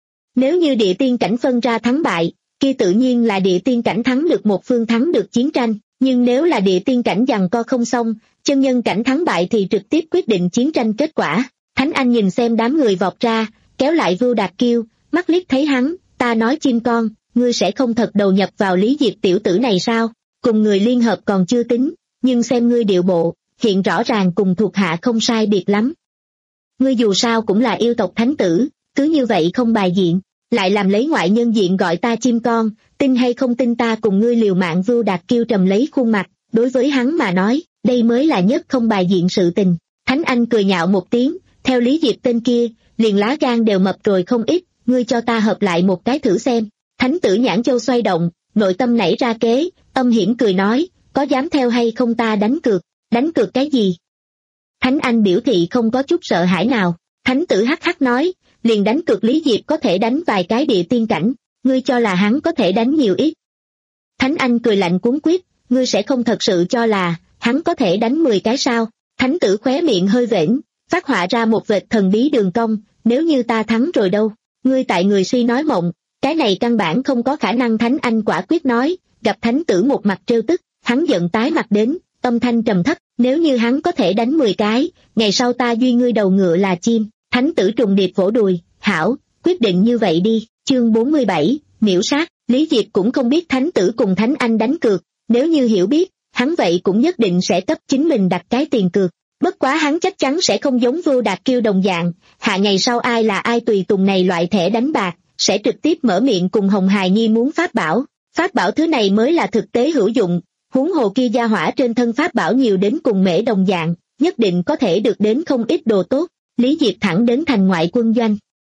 Nếu như địa tiên cảnh phân ra thắng bại, kia tự nhiên là địa tiên cảnh thắng được một phương thắng được chiến tranh, nhưng nếu là địa tiên cảnh giằng co không xong, chân nhân cảnh thắng bại thì trực tiếp quyết định chiến tranh kết quả. Thánh Anh nhìn xem đám người vọt ra, kéo lại Vưu Đạt Kiêu, mắt liếc thấy hắn, ta nói chim con, ngươi sẽ không thật đầu nhập vào Lý Diệp tiểu tử này sao? Cùng người liên hợp còn chưa tính, nhưng xem ngươi điệu bộ, hiện rõ ràng cùng thuộc hạ không sai biệt lắm. Ngươi dù sao cũng là yêu tộc thánh tử, cứ như vậy không bài diện, lại làm lấy ngoại nhân diện gọi ta chim con, tin hay không tin ta cùng ngươi liều mạng. Vưu Đạt Kiêu trầm lấy khuôn mặt, đối với hắn mà nói, đây mới là nhất không bài diện sự tình. Thánh Anh cười nhạo một tiếng, theo Lý Diệp tên kia, liền lá gan đều mập rồi không ít, ngươi cho ta hợp lại một cái thử xem. Thánh tử Nhãn Châu xoay động, nội tâm nảy ra kế, âm hiểm cười nói, có dám theo hay không ta đánh cược, đánh cược cái gì? Thánh Anh biểu thị không có chút sợ hãi nào. Thánh tử hắc hắc nói, liền đánh cược Lý Diệp có thể đánh vài cái địa tiên cảnh, ngươi cho là hắn có thể đánh nhiều ít. Thánh Anh cười lạnh cuống quyết, ngươi sẽ không thật sự cho là hắn có thể đánh mười cái sao? Thánh tử khóe miệng hơi vểnh, phát họa ra một vệt thần bí đường cong, nếu như ta thắng rồi đâu? Ngươi tại người suy nói mộng, cái này căn bản không có khả năng. Thánh Anh quả quyết nói, gặp thánh tử một mặt trêu tức, hắn giận tái mặt đến, âm thanh trầm thấp, nếu như hắn có thể đánh mười cái, ngày sau ta duy ngươi đầu ngựa là chim. Thánh tử trùng điệp vỗ đùi, hảo, quyết định như vậy đi. Chương bốn mươi bảy, miễu sát. Lý Diệp cũng không biết thánh tử cùng Thánh Anh đánh cược, nếu như hiểu biết, hắn vậy cũng nhất định sẽ cấp chính mình đặt cái tiền cược. Bất quá hắn chắc chắn sẽ không giống Vưu Đạt Kiêu đồng dạng, hạ ngày sau ai là ai tùy tùng này loại thẻ đánh bạc, sẽ trực tiếp mở miệng cùng Hồng Hài Nhi muốn pháp bảo. Pháp bảo thứ này mới là thực tế hữu dụng, huống hồ kia gia hỏa trên thân pháp bảo nhiều đến cùng mễ đồng dạng, nhất định có thể được đến không ít đồ tốt. Lý Diệp thẳng đến thành ngoại quân doanh.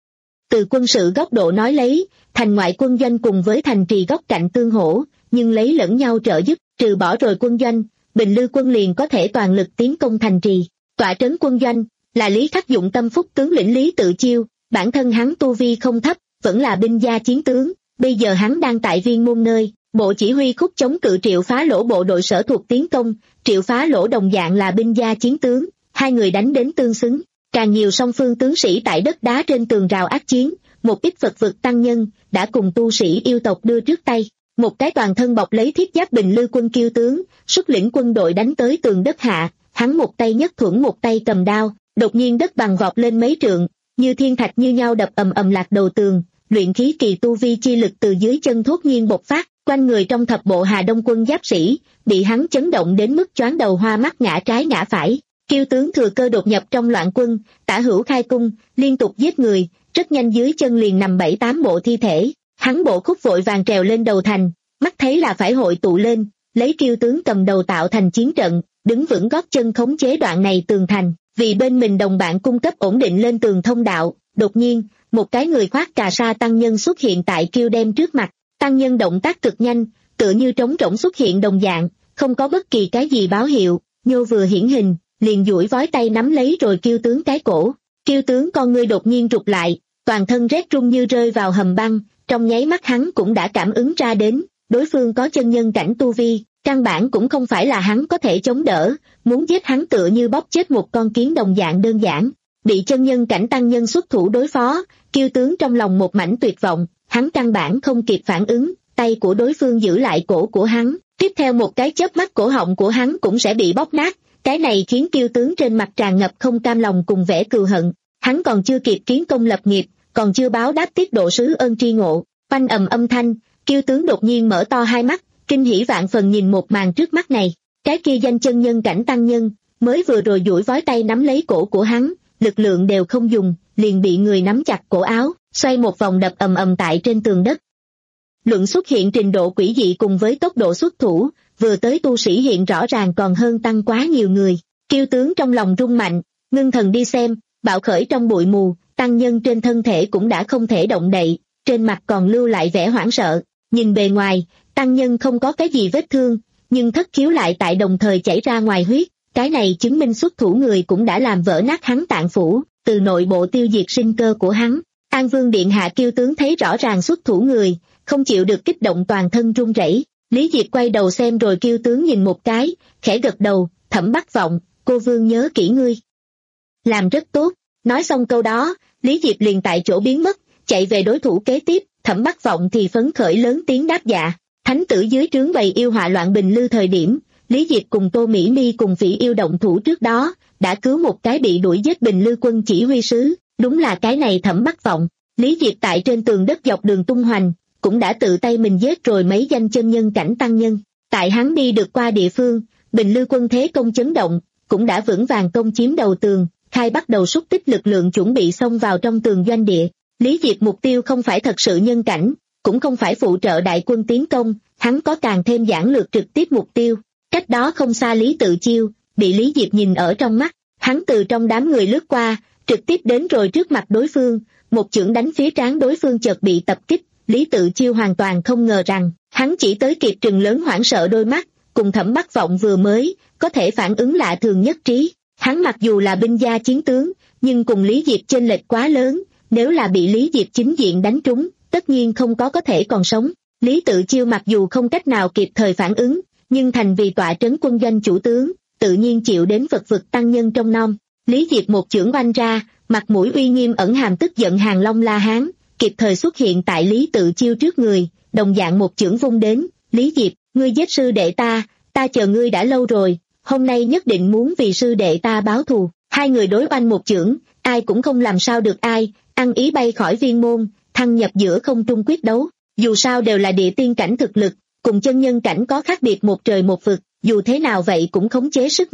Từ quân sự góc độ nói lấy, thành ngoại quân doanh cùng với thành trì góc cạnh tương hỗ, nhưng lấy lẫn nhau trợ giúp, trừ bỏ rồi quân doanh, Bình Lư quân liền có thể toàn lực tiến công thành trì. Tọa trấn quân doanh là Lý Khắc dụng tâm phúc tướng lĩnh Lý Tự Chiêu, bản thân hắn tu vi không thấp, vẫn là binh gia chiến tướng, bây giờ hắn đang tại Viên Môn nơi, bộ chỉ huy khúc chống cự Triệu Phá Lỗ bộ đội sở thuộc tiến công, Triệu Phá Lỗ đồng dạng là binh gia chiến tướng, hai người đánh đến tương xứng. Càng nhiều song phương tướng sĩ tại đất đá trên tường rào ác chiến, một ít Phật vực tăng nhân đã cùng tu sĩ yêu tộc đưa trước tay, một cái toàn thân bọc lấy thiết giáp Bình Lư quân kiêu tướng, xuất lĩnh quân đội đánh tới tường đất hạ, hắn một tay nhất thuẫn một tay cầm đao, đột nhiên đất bằng vọt lên mấy trượng, như thiên thạch như nhau đập ầm ầm lạc đầu tường, luyện khí kỳ tu vi chi lực từ dưới chân thốt nhiên bộc phát, quanh người trong thập bộ Hà Đông quân giáp sĩ, bị hắn chấn động đến mức choáng đầu hoa mắt ngã trái ngã phải. Kiêu tướng thừa cơ đột nhập trong loạn quân, tả hữu khai cung, liên tục giết người, rất nhanh dưới chân liền nằm bảy tám bộ thi thể, hắn bộ khúc vội vàng trèo lên đầu thành, mắt thấy là phải hội tụ lên, lấy kiêu tướng cầm đầu tạo thành chiến trận, đứng vững gót chân khống chế đoạn này tường thành, vì bên mình đồng bạn cung cấp ổn định lên tường thông đạo. Đột nhiên, một cái người khoác cà sa tăng nhân xuất hiện tại kiêu đem trước mặt, tăng nhân động tác cực nhanh, tựa như trống rỗng xuất hiện đồng dạng, không có bất kỳ cái gì báo hiệu, nhô vừa hiển hình, liền duỗi vói tay nắm lấy rồi kiêu tướng cái cổ. Kiêu tướng con ngươi đột nhiên rụt lại, toàn thân rét run như rơi vào hầm băng, trong nháy mắt hắn cũng đã cảm ứng ra đến, đối phương có chân nhân cảnh tu vi, căn bản cũng không phải là hắn có thể chống đỡ, muốn giết hắn tựa như bóp chết một con kiến đồng dạng đơn giản. Bị chân nhân cảnh tăng nhân xuất thủ đối phó, kiêu tướng trong lòng một mảnh tuyệt vọng, hắn căn bản không kịp phản ứng, tay của đối phương giữ lại cổ của hắn, tiếp theo một cái chớp mắt cổ họng của hắn cũng sẽ bị bóp nát. Cái này khiến kiêu tướng trên mặt tràn ngập không cam lòng cùng vẻ cừu hận, hắn còn chưa kịp kiến công lập nghiệp, còn chưa báo đáp tiết độ sứ ơn tri ngộ, oanh ầm âm thanh, kiêu tướng đột nhiên mở to hai mắt, kinh hỉ vạn phần nhìn một màn trước mắt này, cái kia danh chân nhân cảnh tăng nhân, mới vừa rồi duỗi vói tay nắm lấy cổ của hắn, lực lượng đều không dùng, liền bị người nắm chặt cổ áo, xoay một vòng đập ầm ầm tại trên tường đất. Luận xuất hiện trình độ quỷ dị cùng với tốc độ xuất thủ, vừa tới tu sĩ hiện rõ ràng còn hơn tăng quá nhiều người. Kiêu tướng trong lòng rung mạnh, ngưng thần đi xem, bạo khởi trong bụi mù, tăng nhân trên thân thể cũng đã không thể động đậy, trên mặt còn lưu lại vẻ hoảng sợ. Nhìn bề ngoài, tăng nhân không có cái gì vết thương, nhưng thất khiếu lại tại đồng thời chảy ra ngoài huyết, cái này chứng minh xuất thủ người cũng đã làm vỡ nát hắn tạng phủ, từ nội bộ tiêu diệt sinh cơ của hắn. An Vương điện hạ kiêu tướng thấy rõ ràng xuất thủ người, không chịu được kích động toàn thân run rẩy. Lý Diệp quay đầu xem rồi kiêu tướng nhìn một cái, khẽ gật đầu, Thẩm Bắc Vọng, cô Vương nhớ kỹ ngươi. Làm rất tốt, nói xong câu đó, Lý Diệp liền tại chỗ biến mất, chạy về đối thủ kế tiếp, Thẩm Bắc Vọng thì phấn khởi lớn tiếng đáp dạ. Thánh tử dưới trướng bầy yêu họa loạn Bình Lư thời điểm, Lý Diệp cùng Tô Mỹ Mi cùng Phỉ yêu động thủ trước đó, đã cứu một cái bị đuổi giết Bình Lư quân chỉ huy sứ, đúng là cái này Thẩm Bắc Vọng. Lý Diệp tại trên tường đất dọc đường tung hoành, cũng đã tự tay mình giết rồi mấy danh chân nhân cảnh tăng nhân. Tại hắn đi được qua địa phương, Bình Lư quân thế công chấn động, cũng đã vững vàng công chiếm đầu tường, khai bắt đầu xúc tích lực lượng chuẩn bị xông vào trong tường doanh địa. Lý Diệp mục tiêu không phải thật sự nhân cảnh, cũng không phải phụ trợ đại quân tiến công, hắn có càng thêm giản lược trực tiếp mục tiêu. Cách đó không xa Lý Tự Chiêu, bị Lý Diệp nhìn ở trong mắt, hắn từ trong đám người lướt qua, trực tiếp đến rồi trước mặt đối phương, một chưởng đánh phía trán đối phương chợt bị tập kích. Lý Tự Chiêu hoàn toàn không ngờ rằng, hắn chỉ tới kịp trừng lớn hoảng sợ đôi mắt, cùng Thẩm Bắc Vọng vừa mới, có thể phản ứng lạ thường nhất trí. Hắn mặc dù là binh gia chiến tướng, nhưng cùng Lý Diệp chênh lệch quá lớn, nếu là bị Lý Diệp chính diện đánh trúng, tất nhiên không có có thể còn sống. Lý Tự Chiêu mặc dù không cách nào kịp thời phản ứng, nhưng thành vì tọa trấn quân doanh chủ tướng, tự nhiên chịu đến Phật vực tăng nhân trong nom. Lý Diệp một chưởng oanh ra, mặt mũi uy nghiêm ẩn hàm tức giận Hàng Long La Hán, kịp thời xuất hiện tại Lý Tự Chiêu trước người, đồng dạng một chưởng vung đến. Lý Diệp, ngươi giết sư đệ ta, ta chờ ngươi đã lâu rồi, hôm nay nhất định muốn vì sư đệ ta báo thù. Hai người đối oanh một chưởng, ai cũng không làm sao được ai, ăn ý bay khỏi viên môn, thăng nhập giữa không trung quyết đấu. Dù sao đều là địa tiên cảnh thực lực, cùng chân nhân cảnh có khác biệt một trời một vực, dù thế nào vậy cũng khống chế sức mạnh,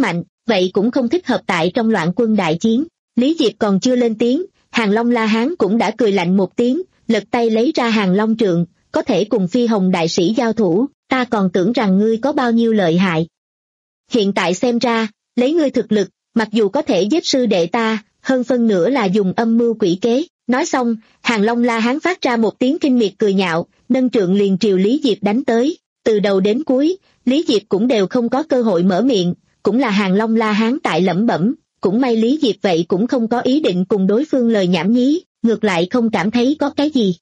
vậy cũng không thích hợp tại trong loạn quân đại chiến. Lý Diệp còn chưa lên tiếng, Hàng Long La Hán cũng đã cười lạnh một tiếng, lật tay lấy ra Hàng Long trượng, có thể cùng Phi Hồng đại sĩ giao thủ, ta còn tưởng rằng ngươi có bao nhiêu lợi hại. Hiện tại xem ra, lấy ngươi thực lực, mặc dù có thể giết sư đệ ta, hơn phân nửa là dùng âm mưu quỷ kế. Nói xong, Hàng Long La Hán phát ra một tiếng kinh miệt cười nhạo, nâng trượng liền triều Lý Diệp đánh tới. Từ đầu đến cuối, Lý Diệp cũng đều không có cơ hội mở miệng, cũng là Hàng Long La Hán tại lẩm bẩm, cũng may Lý Diệp vậy cũng không có ý định cùng đối phương lời nhảm nhí, ngược lại không cảm thấy có cái gì.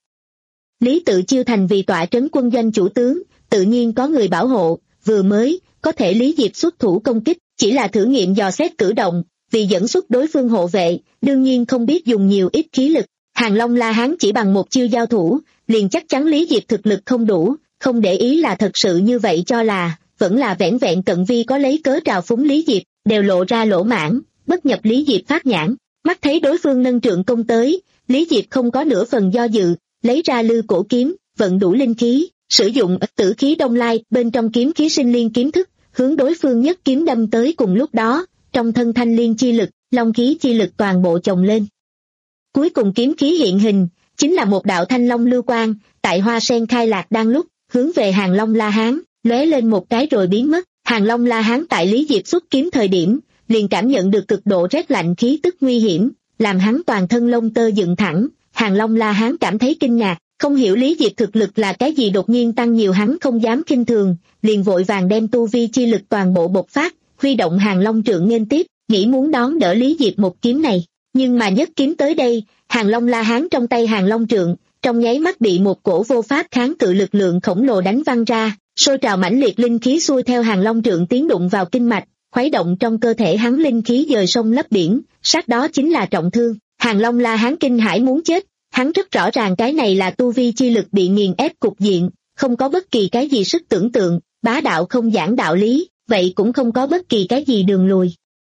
Lý Tự Chiêu thành vì tọa trấn quân doanh chủ tướng, tự nhiên có người bảo hộ, vừa mới, có thể Lý Diệp xuất thủ công kích, chỉ là thử nghiệm dò xét cử động, vì dẫn xuất đối phương hộ vệ, đương nhiên không biết dùng nhiều ít khí lực. Hàng Long La Hán chỉ bằng một chiêu giao thủ, liền chắc chắn Lý Diệp thực lực không đủ, không để ý là thật sự như vậy cho là, vẫn là vẻn vẹn cận vi có lấy cớ trào phúng Lý Diệp, đều lộ ra lỗ mãn, bất nhập Lý Diệp phát nhãn. Mắt thấy đối phương nâng trượng công tới, Lý Diệp không có nửa phần do dự, lấy ra lư cổ kiếm, vận đủ linh khí, sử dụng tử khí đông lai, bên trong kiếm khí sinh liên kiếm thức, hướng đối phương nhất kiếm đâm tới. Cùng lúc đó, trong thân thanh liên chi lực, long khí chi lực toàn bộ chồng lên. Cuối cùng kiếm khí hiện hình, chính là một đạo thanh long lưu quang, tại hoa sen khai lạc đang lúc, hướng về Hàng Long La Hán, lóe lên một cái rồi biến mất. Hàng Long La Hán tại Lý Diệp xuất kiếm thời điểm, liền cảm nhận được cực độ rét lạnh khí tức nguy hiểm, làm hắn toàn thân lông tơ dựng thẳng. Hàng Long La Hán cảm thấy kinh ngạc, không hiểu Lý Diệp thực lực là cái gì đột nhiên tăng nhiều, hắn không dám khinh thường, liền vội vàng đem tu vi chi lực toàn bộ bộc phát, huy động Hàng Long trượng nghênh tiếp, nghĩ muốn đón đỡ Lý Diệp một kiếm này. Nhưng mà nhất kiếm tới đây, Hàng Long La Hán trong tay Hàng Long trượng, trong nháy mắt bị một cổ vô pháp kháng cự lực lượng khổng lồ đánh văng ra, sôi trào mãnh liệt linh khí xuôi theo Hàng Long trượng tiến đụng vào kinh mạch, khuấy động trong cơ thể hắn linh khí dời sông lấp biển, sát đó chính là trọng thương. Hàng Long La Hán kinh hãi muốn chết, hắn rất rõ ràng cái này là tu vi chi lực bị nghiền ép cục diện, không có bất kỳ cái gì sức tưởng tượng, bá đạo không giảng đạo lý, vậy cũng không có bất kỳ cái gì đường lùi.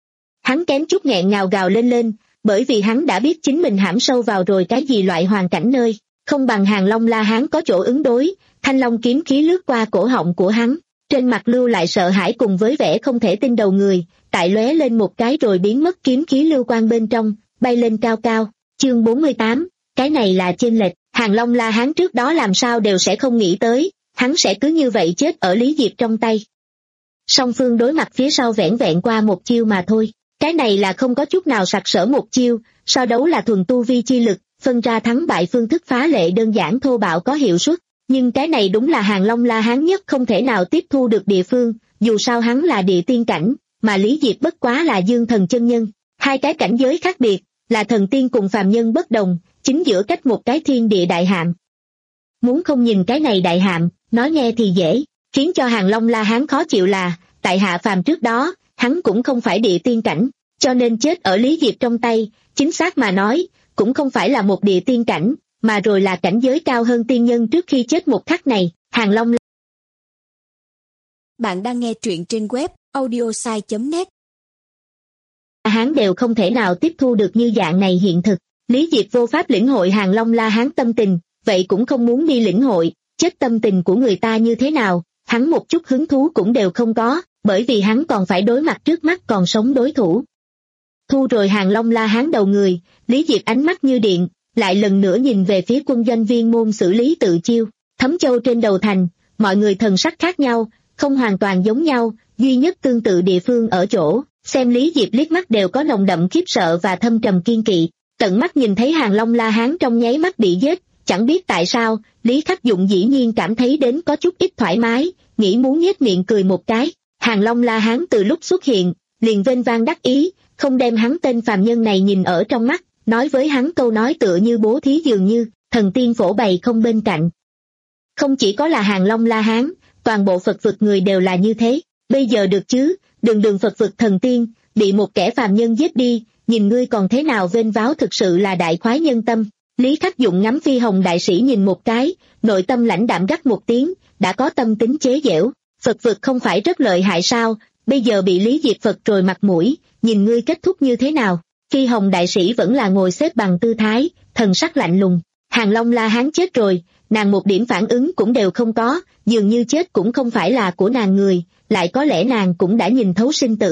Hắn kém chút nghẹn ngào gào lên lên, bởi vì hắn đã biết chính mình hãm sâu vào rồi cái gì loại hoàn cảnh nơi, không bằng Hàng Long La Hán có chỗ ứng đối. Thanh long kiếm khí lướt qua cổ họng của hắn, trên mặt lưu lại sợ hãi cùng với vẻ không thể tin đầu người, tại lóe lên một cái rồi biến mất kiếm khí lưu quang bên trong, bay lên cao cao. Chương bốn mươi tám, cái này là chênh lệch. Hàng Long La Hán trước đó làm sao đều sẽ không nghĩ tới, hắn sẽ cứ như vậy chết ở Lý Diệp trong tay. Song phương đối mặt phía sau vẻn vẹn qua một chiêu mà thôi, cái này là không có chút nào sặc sỡ một chiêu, so đấu là thuần tu vi chi lực, phân ra thắng bại phương thức phá lệ đơn giản thô bạo có hiệu suất. Nhưng cái này đúng là Hàng Long La Hán nhất không thể nào tiếp thu được địa phương, dù sao hắn là địa tiên cảnh, mà Lý Diệp bất quá là dương thần chân nhân. Hai cái cảnh giới khác biệt, là thần tiên cùng phàm nhân bất đồng, chính giữa cách một cái thiên địa đại hạm. Muốn không nhìn cái này đại hạm, nói nghe thì dễ, khiến cho Hàng Long La Hán khó chịu là, tại hạ phàm trước đó, hắn cũng không phải địa tiên cảnh, cho nên chết ở Lý Diệp trong tay, chính xác mà nói, cũng không phải là một địa tiên cảnh, mà rồi là cảnh giới cao hơn tiên nhân trước khi chết một khắc này. Hàng Long. Bạn đang nghe truyện trên web audiosai chấm net. La Hán đều không thể nào tiếp thu được như dạng này hiện thực. Lý Diệp vô pháp lĩnh hội Hàng Long La Hán tâm tình, vậy cũng không muốn đi lĩnh hội, chết tâm tình của người ta như thế nào, hắn một chút hứng thú cũng đều không có, bởi vì hắn còn phải đối mặt trước mắt còn sống đối thủ. Thu rồi Hàng Long La Hán đầu người, Lý Diệp ánh mắt như điện, lại lần nữa nhìn về phía quân doanh viên môn xử Lý Tự Chiêu. Thấm Châu trên đầu thành, mọi người thần sắc khác nhau, không hoàn toàn giống nhau, duy nhất tương tự địa phương ở chỗ, xem Lý Diệp liếc mắt đều có nồng đậm khiếp sợ và thâm trầm kiên kỵ. Tận mắt nhìn thấy Hàng Long La Hán trong nháy mắt bị giết, chẳng biết tại sao, Lý Khắc Dụng dĩ nhiên cảm thấy đến có chút ít thoải mái, nghĩ muốn nhếch miệng cười một cái. Hàng Long La Hán từ lúc xuất hiện, liền vênh vang đắc ý, không đem hắn tên phàm nhân này nhìn ở trong mắt, nói với hắn câu nói tựa như bố thí dường như, thần tiên phổ bày không bên cạnh. Không chỉ có là Hàng Long La Hán, toàn bộ Phật vực người đều là như thế, bây giờ được chứ, đường đường Phật vực thần tiên, bị một kẻ phàm nhân giết đi, nhìn ngươi còn thế nào vênh váo, thực sự là đại khoái nhân tâm. Lý Khắc Dụng ngắm Phi Hồng đại sĩ nhìn một cái, nội tâm lãnh đạm gắt một tiếng, đã có tâm tính chế giễu, Phật vực không phải rất lợi hại sao, bây giờ bị Lý Diệp Phật rồi mặt mũi, nhìn ngươi kết thúc như thế nào. Phi Hồng đại sĩ vẫn là ngồi xếp bằng tư thái, thần sắc lạnh lùng. Hàng Long La Hán chết rồi, nàng một điểm phản ứng cũng đều không có, dường như chết cũng không phải là của nàng người, lại có lẽ nàng cũng đã nhìn thấu sinh tử,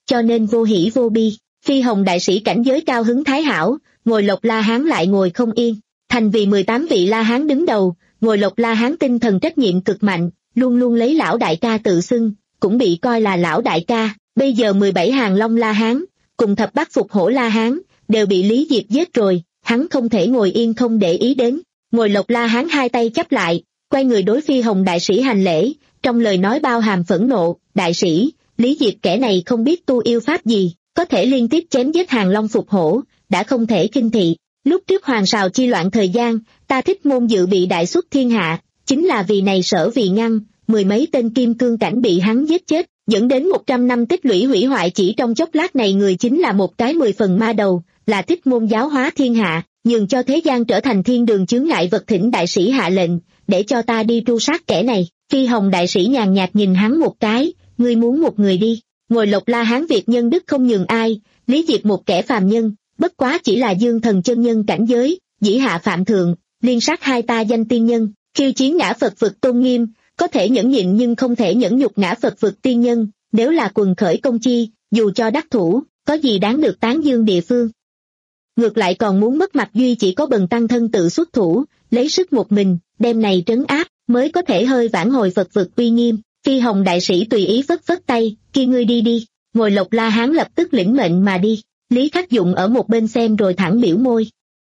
cho nên vô hỷ vô bi. Phi Hồng đại sĩ cảnh giới cao hứng thái hảo, ngồi Lộc La Hán lại ngồi không yên. Thành vì mười tám vị La Hán đứng đầu, ngồi Lộc La Hán tinh thần trách nhiệm cực mạnh, luôn luôn lấy lão đại ca tự xưng, cũng bị coi là lão đại ca. Bây giờ mười bảy hàng Long La Hán, cùng thập bát phục hổ La Hán, đều bị Lý Diệp giết rồi, hắn không thể ngồi yên không để ý đến. Ngồi Lộc La Hán hai tay chắp lại, quay người đối Phi Hồng đại sĩ hành lễ, trong lời nói bao hàm phẫn nộ, đại sĩ, Lý Diệp kẻ này không biết tu yêu pháp gì, có thể liên tiếp chém giết hàng Long phục hổ, đã không thể kinh thị. Lúc trước Hoàng Sào chi loạn thời gian, ta Thích Môn dự bị đại xuất thiên hạ, chính là vì này sở vì ngăn, mười mấy tên kim cương cảnh bị hắn giết chết, dẫn đến một trăm năm tích lũy hủy hoại chỉ trong chốc lát này người chính là một cái mười phần ma đầu, là Thích Môn giáo hóa thiên hạ, nhường cho thế gian trở thành thiên đường chướng ngại vật, thỉnh đại sĩ hạ lệnh, để cho ta đi tru sát kẻ này. Phi Hồng đại sĩ nhàn nhạt nhìn hắn một cái, ngươi muốn một người đi. Ngồi Lộc La Hán Việt nhân đức không nhường ai, Lý Diệp một kẻ phàm nhân, bất quá chỉ là dương thần chân nhân cảnh giới, dĩ hạ phạm thượng, liên sát hai ta danh tiên nhân, khiêu chiến ngã Phật vực tôn nghiêm, có thể nhẫn nhịn nhưng không thể nhẫn nhục ngã Phật vực tiên nhân, nếu là quần khởi công chi, dù cho đắc thủ, có gì đáng được tán dương địa phương. Ngược lại còn muốn mất mặt duy chỉ có Bần tăng thân tự xuất thủ, lấy sức một mình, đem này trấn áp, mới có thể hơi vãn hồi Phật vực uy nghiêm. Phi Hồng đại sĩ tùy ý phất phất tay, kia ngươi đi đi. Ngồi Lộc La Hán lập tức lĩnh mệnh mà đi. Lý Khắc Dụng ở một bên xem rồi thẳng biểu môi.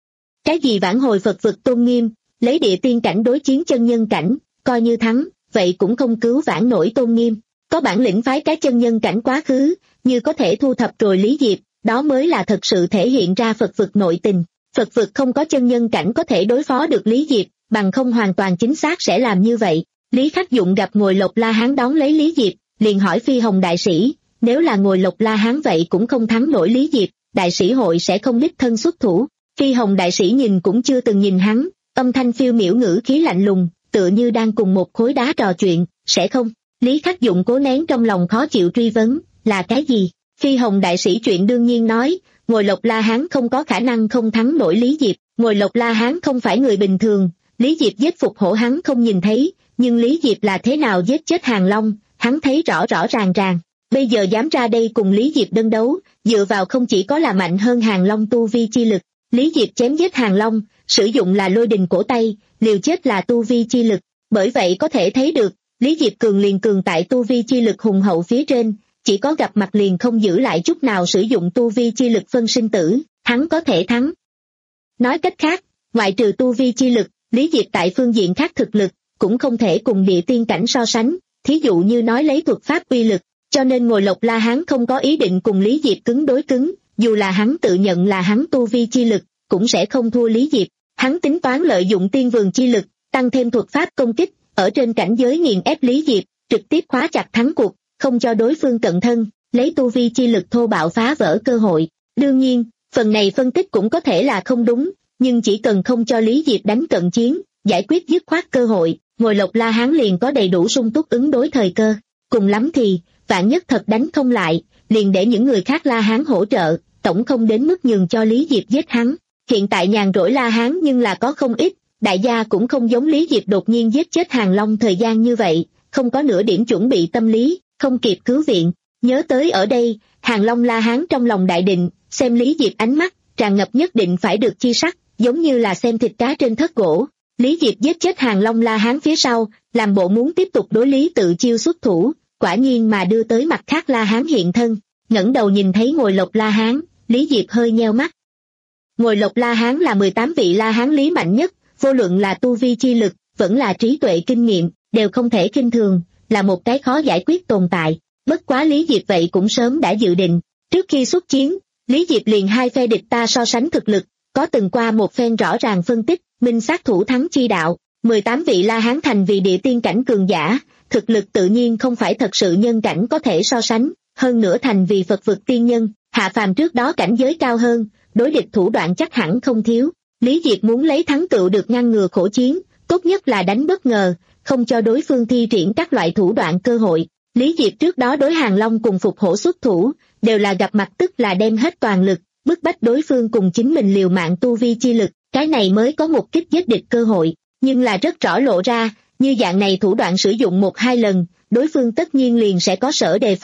Cái gì vãn hồi Phật vực tôn nghiêm, lấy địa tiên cảnh đối chiến chân nhân cảnh, coi như thắng, vậy cũng không cứu vãn nổi tôn nghiêm. Có bản lĩnh phái cái chân nhân cảnh quá khứ, như có thể thu thập rồi Lý Diệp, đó mới là thật sự thể hiện ra Phật vực nội tình. Phật vực không có chân nhân cảnh có thể đối phó được Lý Diệp, bằng không hoàn toàn chính xác sẽ làm như vậy. Lý Khắc Dụng gặp Ngồi Lộc La Hán đón lấy Lý Diệp, liền hỏi Phi Hồng đại sĩ, nếu là Ngồi Lộc La Hán vậy cũng không thắng nổi Lý Diệp, đại sĩ hội sẽ không đích thân xuất thủ. Phi Hồng đại sĩ nhìn cũng chưa từng nhìn hắn, âm thanh phiêu miểu ngữ khí lạnh lùng, tựa như đang cùng một khối đá trò chuyện, sẽ không. Lý Khắc Dụng cố nén trong lòng khó chịu truy vấn, là cái gì? Phi Hồng đại sĩ chuyện đương nhiên nói, Ngồi Lộc La Hán không có khả năng không thắng nổi Lý Diệp, Ngồi Lộc La Hán không phải người bình thường, Lý Diệp giết phục hổ hắn không nhìn thấy, nhưng Lý Diệp là thế nào giết chết Hàng Long, hắn thấy rõ rõ ràng ràng. Bây giờ dám ra đây cùng Lý Diệp đơn đấu, dựa vào không chỉ có là mạnh hơn Hàng Long tu vi chi lực, Lý Diệp chém giết Hàng Long, sử dụng là lôi đình cổ tay, liều chết là tu vi chi lực, bởi vậy có thể thấy được, Lý Diệp cường liền cường tại tu vi chi lực hùng hậu phía trên, chỉ có gặp mặt liền không giữ lại chút nào sử dụng tu vi chi lực phân sinh tử, hắn có thể thắng. Nói cách khác, ngoại trừ tu vi chi lực, Lý Diệp tại phương diện khác thực lực, cũng không thể cùng địa tiên cảnh so sánh, thí dụ như nói lấy thuật pháp uy lực, cho nên Ngồi Lộc La Hán không có ý định cùng Lý Diệp cứng đối cứng, dù là hắn tự nhận là hắn tu vi chi lực, cũng sẽ không thua Lý Diệp, hắn tính toán lợi dụng tiên vườn chi lực, tăng thêm thuật pháp công kích, ở trên cảnh giới nghiền ép Lý Diệp, trực tiếp khóa chặt thắng cuộc, không cho đối phương cận thân, lấy tu vi chi lực thô bạo phá vỡ cơ hội. Đương nhiên, phần này phân tích cũng có thể là không đúng, nhưng chỉ cần không cho Lý Diệp đánh cận chiến, giải quyết dứt khoát cơ hội, Ngồi Lộc La Hán liền có đầy đủ sung túc ứng đối thời cơ. Cùng lắm thì, vạn nhất thật đánh không lại, liền để những người khác La Hán hỗ trợ, tổng không đến mức nhường cho Lý Diệp giết hắn. Hiện tại nhàn rỗi La Hán nhưng là có không ít, đại gia cũng không giống Lý Diệp đột nhiên giết chết Hàng Long thời gian như vậy, không có nửa điểm chuẩn bị tâm lý, không kịp cứu viện. Nhớ tới ở đây, Hàng Long La Hán trong lòng đại định, xem Lý Diệp ánh mắt, tràn ngập nhất định phải được chi sắc, giống như là xem thịt cá trên thớt gỗ. Lý Diệp giết chết Hàng Long La Hán phía sau, làm bộ muốn tiếp tục đối Lý tự chiêu xuất thủ, quả nhiên mà đưa tới mặt khác La Hán hiện thân, ngẩng đầu nhìn thấy Ngồi Lộc La Hán, Lý Diệp hơi nheo mắt. Ngồi Lộc La Hán là mười tám vị La Hán Lý mạnh nhất, vô luận là tu vi chi lực, vẫn là trí tuệ kinh nghiệm, đều không thể khinh thường, là một cái khó giải quyết tồn tại. Bất quá Lý Diệp vậy cũng sớm đã dự định, trước khi xuất chiến, Lý Diệp liền hai phe địch ta so sánh thực lực, có từng qua một phen rõ ràng phân tích, minh sát thủ thắng chi đạo. mười tám vị La Hán thành vì địa tiên cảnh cường giả, thực lực tự nhiên không phải thật sự nhân cảnh có thể so sánh, hơn nữa thành vì Phật vực tiên nhân, hạ phàm trước đó cảnh giới cao hơn, đối địch thủ đoạn chắc hẳn không thiếu. Lý Diệp muốn lấy thắng tựu được ngăn ngừa khổ chiến, tốt nhất là đánh bất ngờ, không cho đối phương thi triển các loại thủ đoạn cơ hội. Lý Diệp trước đó đối Hàng Long cùng Phục Hổ xuất thủ, đều là gặp mặt tức là đem hết toàn lực, bức bách đối phương cùng chính mình liều mạng tu vi chi lực, cái này mới có một kích giết địch cơ hội, nhưng là rất rõ lộ ra, như dạng này thủ đoạn sử dụng một hai lần, đối phương tất nhiên liền sẽ có sở đề phòng,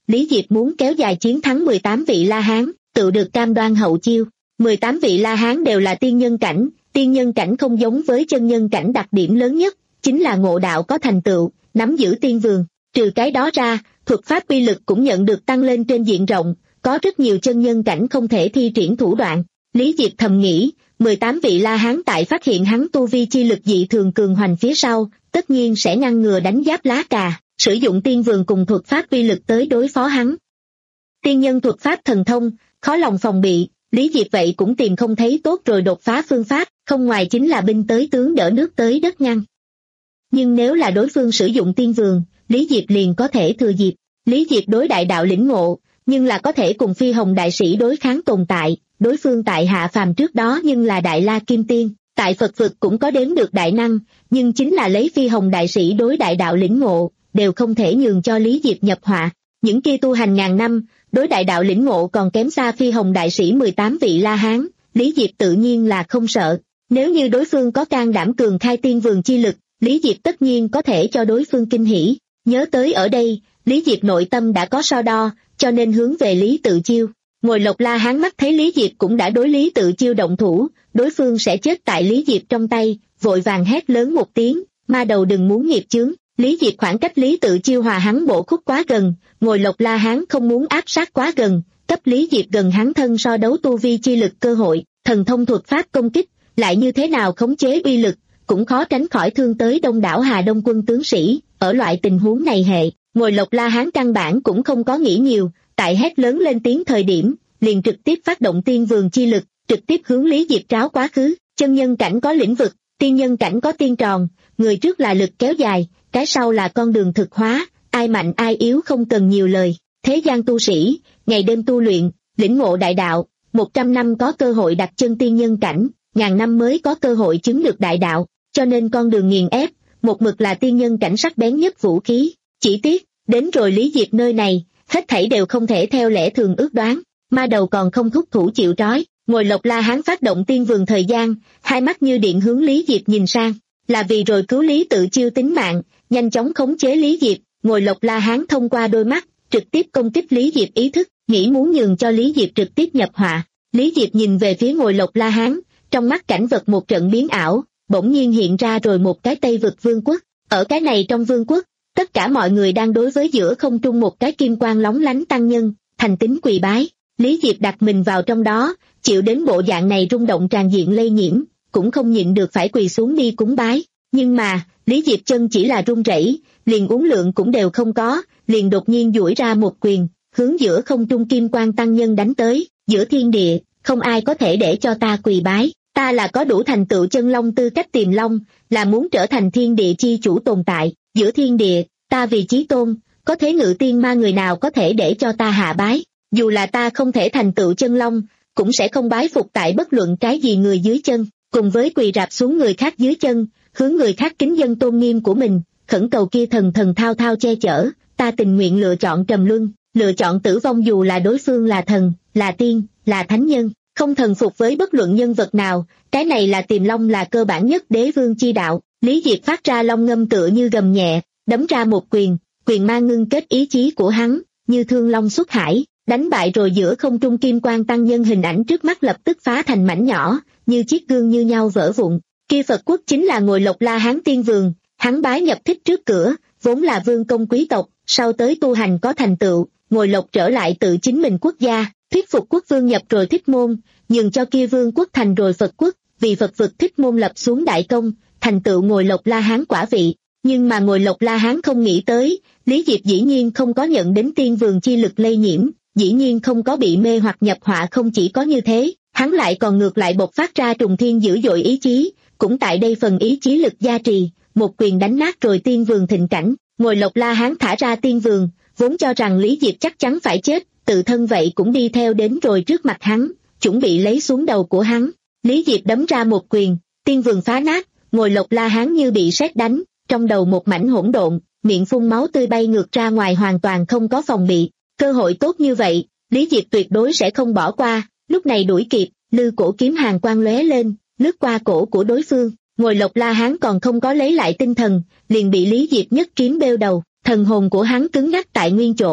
Lý Diệp muốn kéo dài chiến thắng mười tám vị La Hán, tự được cam đoan hậu chiêu. mười tám vị La Hán đều là tiên nhân cảnh, tiên nhân cảnh không giống với chân nhân cảnh, đặc điểm lớn nhất chính là ngộ đạo có thành tựu, nắm giữ tiên vườn. Trừ cái đó ra, thuật pháp uy lực cũng nhận được tăng lên trên diện rộng, có rất nhiều chân nhân cảnh không thể thi triển thủ đoạn. Lý Diệp thầm nghĩ, mười tám vị La Hán tại phát hiện hắn tu vi chi lực dị thường cường hoành phía sau, tất nhiên sẽ ngăn ngừa đánh giáp lá cà, sử dụng tiên vườn cùng thuật pháp uy lực tới đối phó hắn. Tiên nhân thuật pháp thần thông, khó lòng phòng bị, Lý Diệp vậy cũng tìm không thấy tốt rồi đột phá phương pháp, không ngoài chính là binh tới tướng đỡ nước tới đất ngăn. Nhưng nếu là đối phương sử dụng tiên vườn, Lý Diệp liền có thể thừa dịp. Lý Diệp đối đại đạo lĩnh ngộ, nhưng là có thể cùng Phi Hồng đại sĩ đối kháng tồn tại, đối phương tại hạ phàm trước đó nhưng là Đại La Kim Tiên, tại Phật vực cũng có đếm được đại năng, nhưng chính là lấy Phi Hồng đại sĩ đối đại đạo lĩnh ngộ, đều không thể nhường cho Lý Diệp nhập họa. Những kia tu hành ngàn năm, đối đại đạo lĩnh ngộ còn kém xa Phi Hồng đại sĩ mười tám vị La Hán, Lý Diệp tự nhiên là không sợ. Nếu như đối phương có can đảm cường khai tiên vườn chi lực, Lý Diệp tất nhiên có thể cho đối phương kinh hỉ. Nhớ tới ở đây, Lý Diệp nội tâm đã có so đo, cho nên hướng về Lý Tự Chiêu. Ngồi Lộc La Hán mắt thấy Lý Diệp cũng đã đối Lý Tự Chiêu động thủ, đối phương sẽ chết tại Lý Diệp trong tay, vội vàng hét lớn một tiếng, ma đầu đừng muốn nghiệp chướng. Lý Diệp khoảng cách Lý Tự Chiêu hòa hắn bộ khúc quá gần, Ngồi Lộc La Hán không muốn áp sát quá gần, cấp Lý Diệp gần hắn thân so đấu tu vi chi lực cơ hội, thần thông thuật pháp công kích, lại như thế nào khống chế uy lực, cũng khó tránh khỏi thương tới đông đảo Hà Đông quân tướng sĩ. Ở loại tình huống này hệ, Ngồi Lộc La Hán căn bản cũng không có nghĩ nhiều, tại hét lớn lên tiếng thời điểm, liền trực tiếp phát động tiên vườn chi lực, trực tiếp hướng Lý Diệp tráo quá khứ. Chân nhân cảnh có lĩnh vực, tiên nhân cảnh có tiên tròn, người trước là lực kéo dài, cái sau là con đường thực hóa, ai mạnh ai yếu không cần nhiều lời. Thế gian tu sĩ, ngày đêm tu luyện, lĩnh ngộ đại đạo, một trăm năm có cơ hội đặt chân tiên nhân cảnh, ngàn năm mới có cơ hội chứng được đại đạo, cho nên con đường nghiền ép, một mực là tiên nhân cảnh sắc bén nhất vũ khí. Chỉ tiếc, đến rồi Lý Diệp nơi này, hết thảy đều không thể theo lẽ thường ước đoán, ma đầu còn không thúc thủ chịu trói. Ngồi Lộc La Hán phát động tiên vườn thời gian, hai mắt như điện hướng Lý Diệp nhìn sang, là vì rồi cứu Lý Tự Chiêu tính mạng, nhanh chóng khống chế Lý Diệp. Ngồi Lộc La Hán thông qua đôi mắt, trực tiếp công kích Lý Diệp ý thức, nghĩ muốn nhường cho Lý Diệp trực tiếp nhập họa. Lý Diệp nhìn về phía Ngồi Lộc La Hán, trong mắt cảnh vật một trận biến ảo, bỗng nhiên hiện ra rồi một cái Tây vực vương quốc. Ở cái này trong vương quốc, tất cả mọi người đang đối với giữa không trung một cái kim quang lóng lánh tăng nhân, thành tín quỳ bái. Lý Diệp đặt mình vào trong đó, chịu đến bộ dạng này rung động tràn diện lây nhiễm, cũng không nhịn được phải quỳ xuống đi cúng bái. Nhưng mà, Lý Diệp chân chỉ là run rẩy, liền uốn lượn cũng đều không có, liền đột nhiên duỗi ra một quyền, hướng giữa không trung kim quang tăng nhân đánh tới. Giữa thiên địa, không ai có thể để cho ta quỳ bái, ta là có đủ thành tựu chân long tư cách Tiềm Long, là muốn trở thành thiên địa chi chủ tồn tại. Giữa thiên địa, ta vì chí tôn, có thế ngự tiên ma, người nào có thể để cho ta hạ bái. Dù là ta không thể thành tựu chân long, cũng sẽ không bái phục tại bất luận cái gì người dưới chân. Cùng với quỳ rạp xuống người khác dưới chân, hướng người khác kính dân tôn nghiêm của mình, khẩn cầu kia thần thần thao thao che chở, ta tình nguyện lựa chọn trầm luân, lựa chọn tử vong, dù là đối phương là thần, là tiên, là thánh nhân, không thần phục với bất luận nhân vật nào. Cái này là Tiềm Long, là cơ bản nhất đế vương chi đạo. Lý Diệp phát ra long ngâm tựa như gầm nhẹ, đấm ra một quyền, quyền ma ngưng kết ý chí của hắn, như thương long xuất hải, đánh bại rồi giữa không trung kim quang tăng nhân. Hình ảnh trước mắt lập tức phá thành mảnh nhỏ, như chiếc gương như nhau vỡ vụn. Kia Phật quốc chính là Ngồi Lộc La Hán tiên vườn, hắn bái nhập thích trước cửa, vốn là vương công quý tộc, sau tới tu hành có thành tựu, Ngồi Lộc trở lại tự chính mình quốc gia, thuyết phục quốc vương nhập rồi Thích Môn, nhường cho kia vương quốc thành rồi Phật quốc, vì Phật vực Thích Môn lập xuống đại công, thành tựu Ngồi Lộc La Hán quả vị. Nhưng mà Ngồi Lộc La Hán không nghĩ tới, Lý Diệp dĩ nhiên không có nhận đến tiên vườn chi lực lây nhiễm, dĩ nhiên không có bị mê hoặc nhập họa. Không chỉ có như thế, hắn lại còn ngược lại bộc phát ra trùng thiên dữ dội ý chí, cũng tại đây phần ý chí lực gia trì, một quyền đánh nát rồi tiên vườn thịnh cảnh. Ngồi Lộc La Hán thả ra tiên vườn, vốn cho rằng Lý Diệp chắc chắn phải chết, tự thân vậy cũng đi theo đến rồi trước mặt hắn, chuẩn bị lấy xuống đầu của hắn. Lý Diệp đấm ra một quyền, tiên vườn phá nát, Ngồi Lộc La Hán như bị sét đánh, trong đầu một mảnh hỗn độn, miệng phun máu tươi bay ngược ra ngoài, hoàn toàn không có phòng bị. Cơ hội tốt như vậy, Lý Diệp tuyệt đối sẽ không bỏ qua. Lúc này đuổi kịp, lư cổ kiếm hàn quang lóe lên, lướt qua cổ của đối phương. Ngồi Lộc La Hán còn không có lấy lại tinh thần, liền bị Lý Diệp nhất kiếm bêu đầu, thần hồn của hắn cứng ngắc tại nguyên chỗ,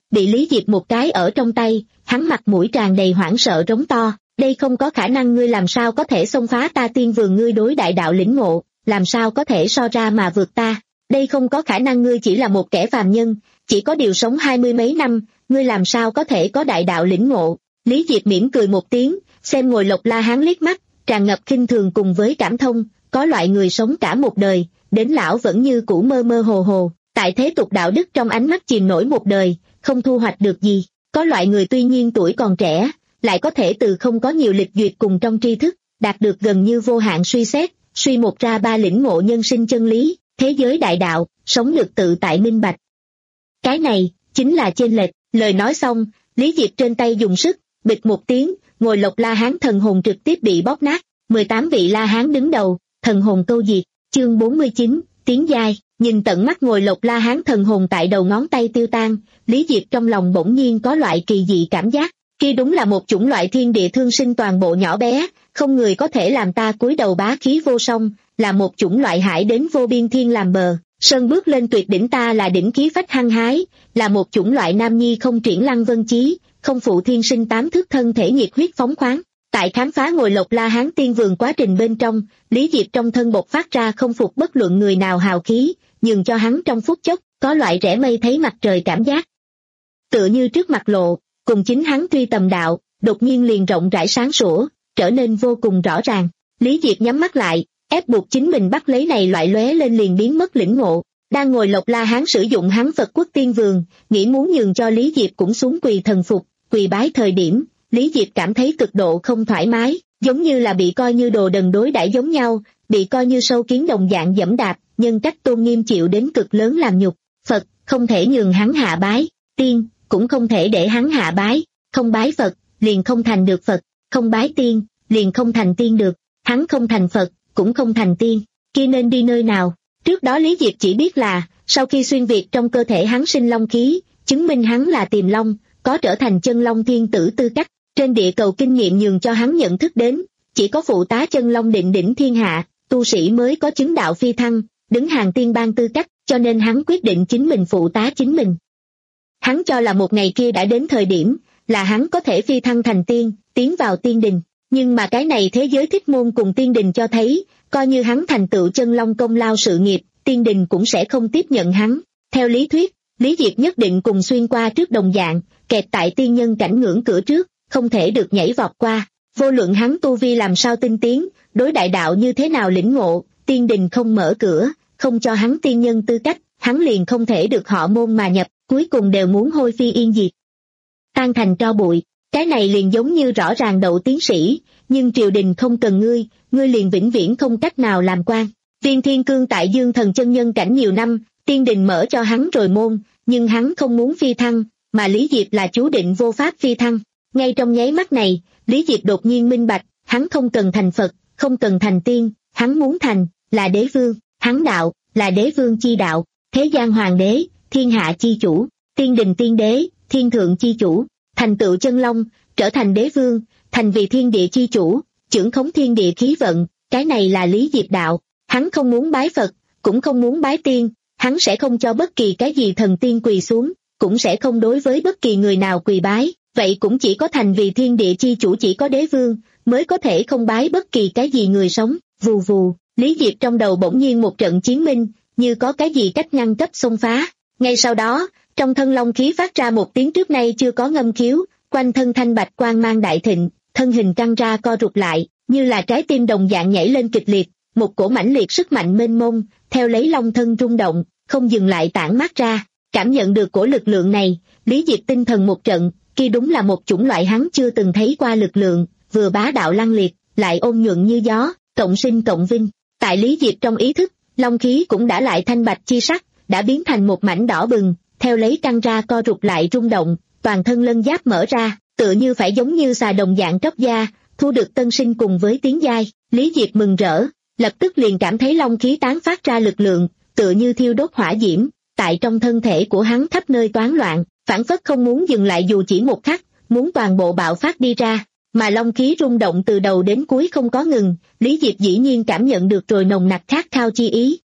bị Lý Diệp một cái ở trong tay, hắn mặt mũi tràn đầy hoảng sợ rống to, đây không có khả năng, ngươi làm sao có thể xông phá ta tiên vườn, ngươi đối đại đạo lĩnh ngộ, làm sao có thể so ra mà vượt ta, đây không có khả năng, ngươi chỉ là một kẻ phàm nhân, chỉ có điều sống hai mươi mấy năm, ngươi làm sao có thể có đại đạo lĩnh ngộ. Lý Diệp mỉm cười một tiếng, xem ngồi Lộc La Hán liếc mắt, tràn ngập khinh thường cùng với cảm thông, có loại người sống cả một đời, đến lão vẫn như cũ mơ mơ hồ hồ, tại thế tục đạo đức trong ánh mắt chìm nổi một đời, không thu hoạch được gì, có loại người tuy nhiên tuổi còn trẻ, lại có thể từ không có nhiều lịch duyệt cùng trong tri thức, đạt được gần như vô hạn suy xét, suy một ra ba lĩnh ngộ nhân sinh chân lý, thế giới đại đạo, sống được tự tại minh bạch. Cái này, chính là chênh lệch. Lời nói xong, Lý Diệp trên tay dùng sức, bịch một tiếng, ngồi Lộc La Hán thần hồn trực tiếp bị bóp nát, mười tám vị La Hán đứng đầu, thần hồn câu diệt, chương bốn mươi chín, tiến giai, nhìn tận mắt ngồi Lộc La Hán thần hồn tại đầu ngón tay tiêu tan, Lý Diệp trong lòng bỗng nhiên có loại kỳ dị cảm giác, kia đúng là một chủng loại thiên địa thương sinh toàn bộ nhỏ bé, không người có thể làm ta cúi đầu bá khí vô song, là một chủng loại hải đến vô biên thiên làm bờ. Sơn bước lên tuyệt đỉnh ta là đỉnh khí phách hăng hái, là một chủng loại nam nhi không triển lăng vân chí, không phụ thiên sinh tám thước thân thể nhiệt huyết phóng khoáng. Tại khám phá ngồi Lộc La Hán tiên vườn quá trình bên trong, Lý Diệp trong thân bộc phát ra không phục bất luận người nào hào khí, nhường cho hắn trong phút chốc, có loại rẽ mây thấy mặt trời cảm giác. Tựa như trước mặt lộ, cùng chính hắn tuy tầm đạo, đột nhiên liền rộng rãi sáng sủa, trở nên vô cùng rõ ràng. Lý Diệp nhắm mắt lại, ép buộc chính mình bắt lấy này loại lóe lên liền biến mất lĩnh ngộ. Đang ngồi Lộc La Hán sử dụng hắn Phật quốc tiên vườn, nghĩ muốn nhường cho Lý Diệp cũng xuống quỳ thần phục, quỳ bái thời điểm, Lý Diệp cảm thấy cực độ không thoải mái, giống như là bị coi như đồ đần đối đãi giống nhau, bị coi như sâu kiến đồng dạng dẫm đạp, nhân cách tôn nghiêm chịu đến cực lớn làm nhục. Phật, không thể nhường hắn hạ bái, tiên, cũng không thể để hắn hạ bái, không bái Phật, liền không thành được Phật, không bái tiên, liền không thành tiên được, hắn không thành Phật, cũng không thành tiên, kia nên đi nơi nào? Trước đó Lý Diệp chỉ biết là, sau khi xuyên việt trong cơ thể hắn sinh long khí, chứng minh hắn là tiềm long, có trở thành chân long thiên tử tư cách, trên địa cầu kinh nghiệm nhường cho hắn nhận thức đến, chỉ có phụ tá chân long định đỉnh thiên hạ, tu sĩ mới có chứng đạo phi thăng, đứng hàng tiên bang tư cách, cho nên hắn quyết định chính mình phụ tá chính mình. Hắn cho là một ngày kia đã đến thời điểm, là hắn có thể phi thăng thành tiên, tiến vào tiên đình. Nhưng mà cái này thế giới thích môn cùng tiên đình cho thấy, coi như hắn thành tựu chân long công lao sự nghiệp, tiên đình cũng sẽ không tiếp nhận hắn. Theo lý thuyết, Lý Diệp nhất định cùng xuyên qua trước đồng dạng, kẹt tại tiên nhân cảnh ngưỡng cửa trước, không thể được nhảy vọt qua. Vô luận hắn tu vi làm sao tinh tiến, đối đại đạo như thế nào lĩnh ngộ, tiên đình không mở cửa, không cho hắn tiên nhân tư cách, hắn liền không thể được họ môn mà nhập, cuối cùng đều muốn hôi phi yên diệt, tan thành tro bụi. Cái này liền giống như rõ ràng đậu tiến sĩ, nhưng triều đình không cần ngươi, ngươi liền vĩnh viễn không cách nào làm quan. Viên Thiên Cương tại Dương Thần chân nhân cảnh nhiều năm, tiên đình mở cho hắn rồi môn, nhưng hắn không muốn phi thăng, mà Lý Diệp là chú định vô pháp phi thăng. Ngay trong nháy mắt này, Lý Diệp đột nhiên minh bạch, hắn không cần thành Phật, không cần thành tiên, hắn muốn thành, là đế vương, hắn đạo, là đế vương chi đạo, thế gian hoàng đế, thiên hạ chi chủ, tiên đình tiên đế, thiên thượng chi chủ. Thành tựu chân long, trở thành đế vương, thành vì thiên địa chi chủ, trưởng khống thiên địa khí vận, cái này là Lý Diệp đạo. Hắn không muốn bái Phật, cũng không muốn bái tiên, hắn sẽ không cho bất kỳ cái gì thần tiên quỳ xuống, cũng sẽ không đối với bất kỳ người nào quỳ bái, vậy cũng chỉ có thành vì thiên địa chi chủ, chỉ có đế vương, mới có thể không bái bất kỳ cái gì người sống. Vù vù, Lý Diệp trong đầu bỗng nhiên một trận chiến minh, như có cái gì cách ngăn cấp xông phá. Ngay sau đó, trong thân long khí phát ra một tiếng trước nay chưa có ngâm khiếu, quanh thân thanh bạch quang mang đại thịnh, thân hình căng ra co rụt lại, như là trái tim đồng dạng nhảy lên kịch liệt, một cổ mãnh liệt sức mạnh mênh mông, theo lấy long thân rung động, không dừng lại tản mát ra. Cảm nhận được cổ lực lượng này, Lý Diệp tinh thần một trận, kia đúng là một chủng loại hắn chưa từng thấy qua lực lượng, vừa bá đạo lăng liệt, lại ôn nhuận như gió, cộng sinh cộng vinh. Tại Lý Diệp trong ý thức, long khí cũng đã lại thanh bạch chi sắc, đã biến thành một mảnh đỏ bừng, theo lấy căng ra co rụt lại rung động, toàn thân lân giáp mở ra, tựa như phải giống như xà đồng dạng tróc da, thu được tân sinh cùng với tiến giai. Lý Diệp mừng rỡ, lập tức liền cảm thấy long khí tán phát ra lực lượng, tựa như thiêu đốt hỏa diễm, tại trong thân thể của hắn khắp nơi toán loạn, phản phất không muốn dừng lại dù chỉ một khắc, muốn toàn bộ bạo phát đi ra. Mà long khí rung động từ đầu đến cuối không có ngừng, Lý Diệp dĩ nhiên cảm nhận được rồi nồng nặc khát khao chi ý,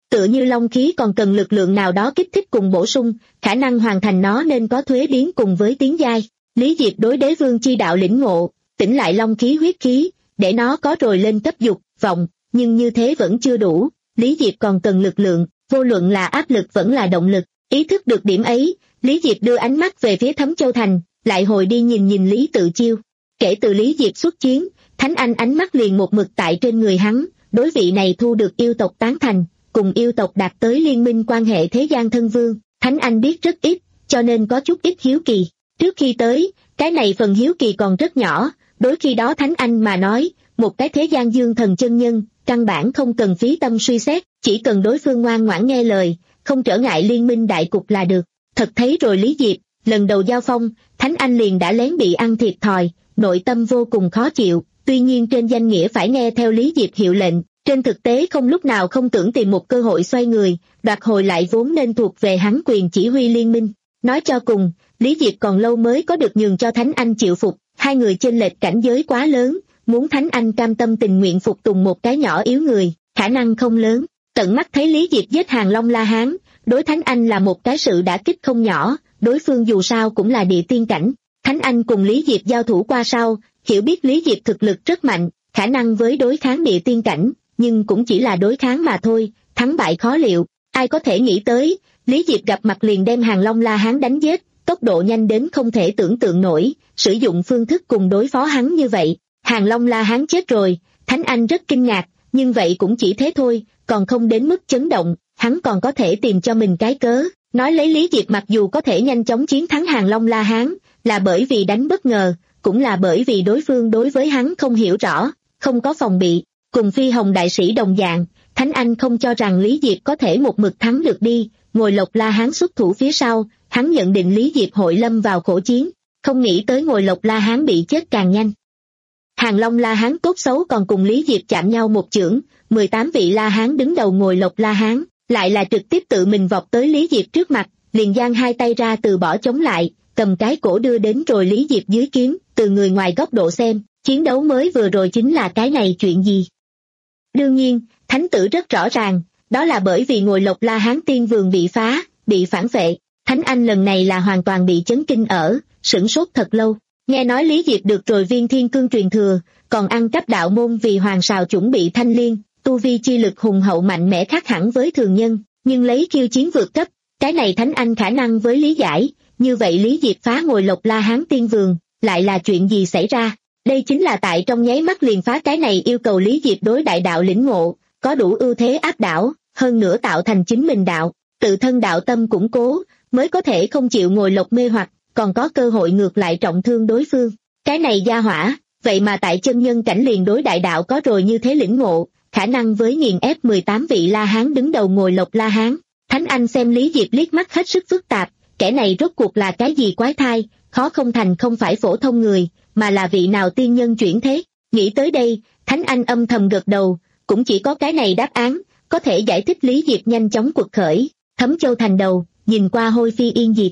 Tựa như long khí còn cần lực lượng nào đó kích thích cùng bổ sung, khả năng hoàn thành nó nên có thuế biến cùng với tiến giai. Lý Diệp đối đế vương chi đạo lĩnh ngộ, tỉnh lại long khí huyết khí, để nó có rồi lên cấp dục, vọng, nhưng như thế vẫn chưa đủ, Lý Diệp còn cần lực lượng, vô luận là áp lực vẫn là động lực. Ý thức được điểm ấy, Lý Diệp đưa ánh mắt về phía Thấm Châu Thành, lại hồi đi nhìn nhìn Lý Tự Chiêu. Kể từ Lý Diệp xuất chiến, Thánh Anh ánh mắt liền một mực tại trên người hắn, đối vị này thu được yêu tộc tán thành, cùng yêu tộc đạt tới liên minh quan hệ thế gian thân vương, Thánh Anh biết rất ít, cho nên có chút ít hiếu kỳ. Trước khi tới, cái này phần hiếu kỳ còn rất nhỏ, đối khi đó Thánh Anh mà nói, một cái thế gian dương thần chân nhân, căn bản không cần phí tâm suy xét, chỉ cần đối phương ngoan ngoãn nghe lời, không trở ngại liên minh đại cục là được. Thật thấy rồi Lý Diệp, lần đầu giao phong, Thánh Anh liền đã lén bị ăn thiệt thòi, nội tâm vô cùng khó chịu, tuy nhiên trên danh nghĩa phải nghe theo Lý Diệp hiệu lệnh, trên thực tế không lúc nào không tưởng tìm một cơ hội xoay người, đoạt hồi lại vốn nên thuộc về hắn quyền chỉ huy liên minh. Nói cho cùng, Lý Diệp còn lâu mới có được nhường cho Thánh Anh chịu phục, hai người chênh lệch cảnh giới quá lớn, muốn Thánh Anh cam tâm tình nguyện phục tùng một cái nhỏ yếu người, khả năng không lớn. Tận mắt thấy Lý Diệp giết Hàng Long La Hán, đối Thánh Anh là một cái sự đả kích không nhỏ, đối phương dù sao cũng là địa tiên cảnh. Thánh Anh cùng Lý Diệp giao thủ qua sau, hiểu biết Lý Diệp thực lực rất mạnh, khả năng với đối kháng địa tiên cảnh, nhưng cũng chỉ là đối kháng mà thôi, thắng bại khó liệu. Ai có thể nghĩ tới, Lý Diệp gặp mặt liền đem Hàng Long La Hán đánh giết, tốc độ nhanh đến không thể tưởng tượng nổi, sử dụng phương thức cùng đối phó hắn như vậy. Hàng Long La Hán chết rồi, Thánh Anh rất kinh ngạc, nhưng vậy cũng chỉ thế thôi, còn không đến mức chấn động, hắn còn có thể tìm cho mình cái cớ, nói lấy Lý Diệp mặc dù có thể nhanh chóng chiến thắng Hàng Long La Hán, là bởi vì đánh bất ngờ, cũng là bởi vì đối phương đối với hắn không hiểu rõ, không có phòng bị, cùng Phi Hồng đại sĩ đồng dạng, Thánh Anh không cho rằng Lý Diệp có thể một mực thắng được đi, Ngồi Lộc La Hán xuất thủ phía sau, hắn nhận định Lý Diệp hội lâm vào khổ chiến, không nghĩ tới Ngồi Lộc La Hán bị chết càng nhanh. Hàng Long La Hán tốt xấu còn cùng Lý Diệp chạm nhau một chưởng, mười tám vị La Hán đứng đầu Ngồi Lộc La Hán, lại là trực tiếp tự mình vọt tới Lý Diệp trước mặt, liền giang hai tay ra từ bỏ chống lại, cầm cái cổ đưa đến rồi Lý Diệp dưới kiếm, từ người ngoài góc độ xem, chiến đấu mới vừa rồi chính là cái này chuyện gì. Đương nhiên, thánh tử rất rõ ràng, đó là bởi vì Ngồi Lộc La Hán tiên vườn bị phá, bị phản vệ, Thánh Anh lần này là hoàn toàn bị chấn kinh ở, sửng sốt thật lâu, nghe nói Lý Diệp được rồi viên thiên cương truyền thừa, còn ăn cắp đạo môn vì hoàng sào chuẩn bị thanh liên, tu vi chi lực hùng hậu mạnh mẽ khác hẳn với thường nhân, nhưng lấy khiêu chiến vượt cấp, cái này Thánh Anh khả năng với lý giải, như vậy Lý Diệp phá Ngồi Lộc La Hán tiên vườn, lại là chuyện gì xảy ra? Đây chính là tại trong nháy mắt liền phá cái này yêu cầu Lý Diệp đối đại đạo lĩnh ngộ, có đủ ưu thế áp đảo, hơn nữa tạo thành chính mình đạo, tự thân đạo tâm củng cố, mới có thể không chịu Ngồi Lộc mê hoặc, còn có cơ hội ngược lại trọng thương đối phương. Cái này gia hỏa, vậy mà tại chân nhân cảnh liền đối đại đạo có rồi như thế lĩnh ngộ, khả năng với nghiền ép mười tám vị La Hán đứng đầu Ngồi Lộc La Hán. Thánh Anh xem Lý Diệp liếc mắt hết sức phức tạp, kẻ này rốt cuộc là cái gì quái thai, khó không thành không phải phổ thông người, mà là vị nào tiên nhân chuyển thế. Nghĩ tới đây, Thánh Anh âm thầm gật đầu, cũng chỉ có cái này đáp án, có thể giải thích Lý Diệp nhanh chóng quật khởi. Thấm Châu Thành đầu, nhìn qua hôi phi yên diệt.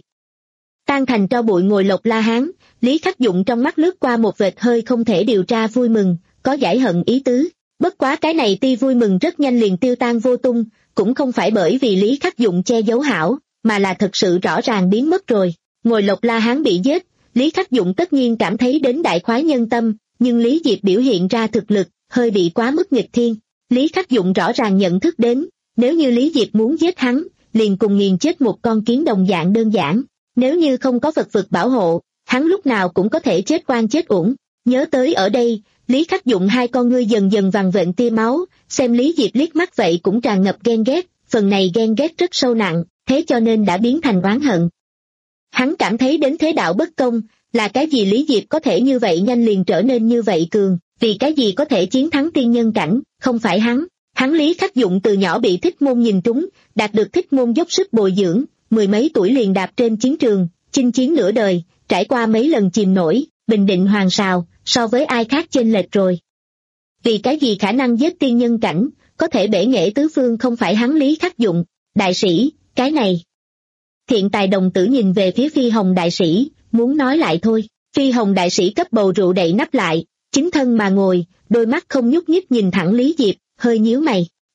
Tan thành tro bụi Ngồi Lộc La Hán, Lý Khắc Dụng trong mắt lướt qua một vệt hơi không thể điều tra vui mừng, có giải hận ý tứ. Bất quá cái này tuy vui mừng rất nhanh liền tiêu tan vô tung, cũng không phải bởi vì Lý Khắc Dụng che giấu hảo, mà là thật sự rõ ràng biến mất rồi. Ngồi Lộc La Hán bị giết, Lý Khắc Dụng tất nhiên cảm thấy đến đại khoái nhân tâm, nhưng Lý Diệp biểu hiện ra thực lực, hơi bị quá mức nghịch thiên. Lý Khắc Dụng rõ ràng nhận thức đến, nếu như Lý Diệp muốn giết hắn, liền cùng nghiền chết một con kiến đồng dạng đơn giản. Nếu như không có vật vực bảo hộ, hắn lúc nào cũng có thể chết oan chết uổng. Nhớ tới ở đây, Lý Khắc Dụng hai con ngươi dần dần vằn vện tia máu, xem Lý Diệp liếc mắt vậy cũng tràn ngập ghen ghét, phần này ghen ghét rất sâu nặng, thế cho nên đã biến thành oán hận. Hắn cảm thấy đến thế đạo bất công, là cái gì Lý Diệp có thể như vậy nhanh liền trở nên như vậy cường, vì cái gì có thể chiến thắng tiên nhân cảnh, không phải hắn. Hắn Lý Khắc Dụng từ nhỏ bị Thích Môn nhìn trúng, đạt được Thích Môn dốc sức bồi dưỡng, mười mấy tuổi liền đạp trên chiến trường, chinh chiến nửa đời, trải qua mấy lần chìm nổi, bình định hoàng sào, so với ai khác chênh lệch rồi. Vì cái gì khả năng giết tiên nhân cảnh, có thể bể nghệ tứ phương không phải hắn Lý Khắc Dụng, đại sĩ, cái này. Thiện tài đồng tử nhìn về phía Phi Hồng đại sĩ, muốn nói lại thôi. Phi Hồng đại sĩ cấp bầu rượu đậy nắp lại, chính thân mà ngồi, đôi mắt không nhúc nhích nhìn thẳng Lý Diệp, hơi nhíu mày.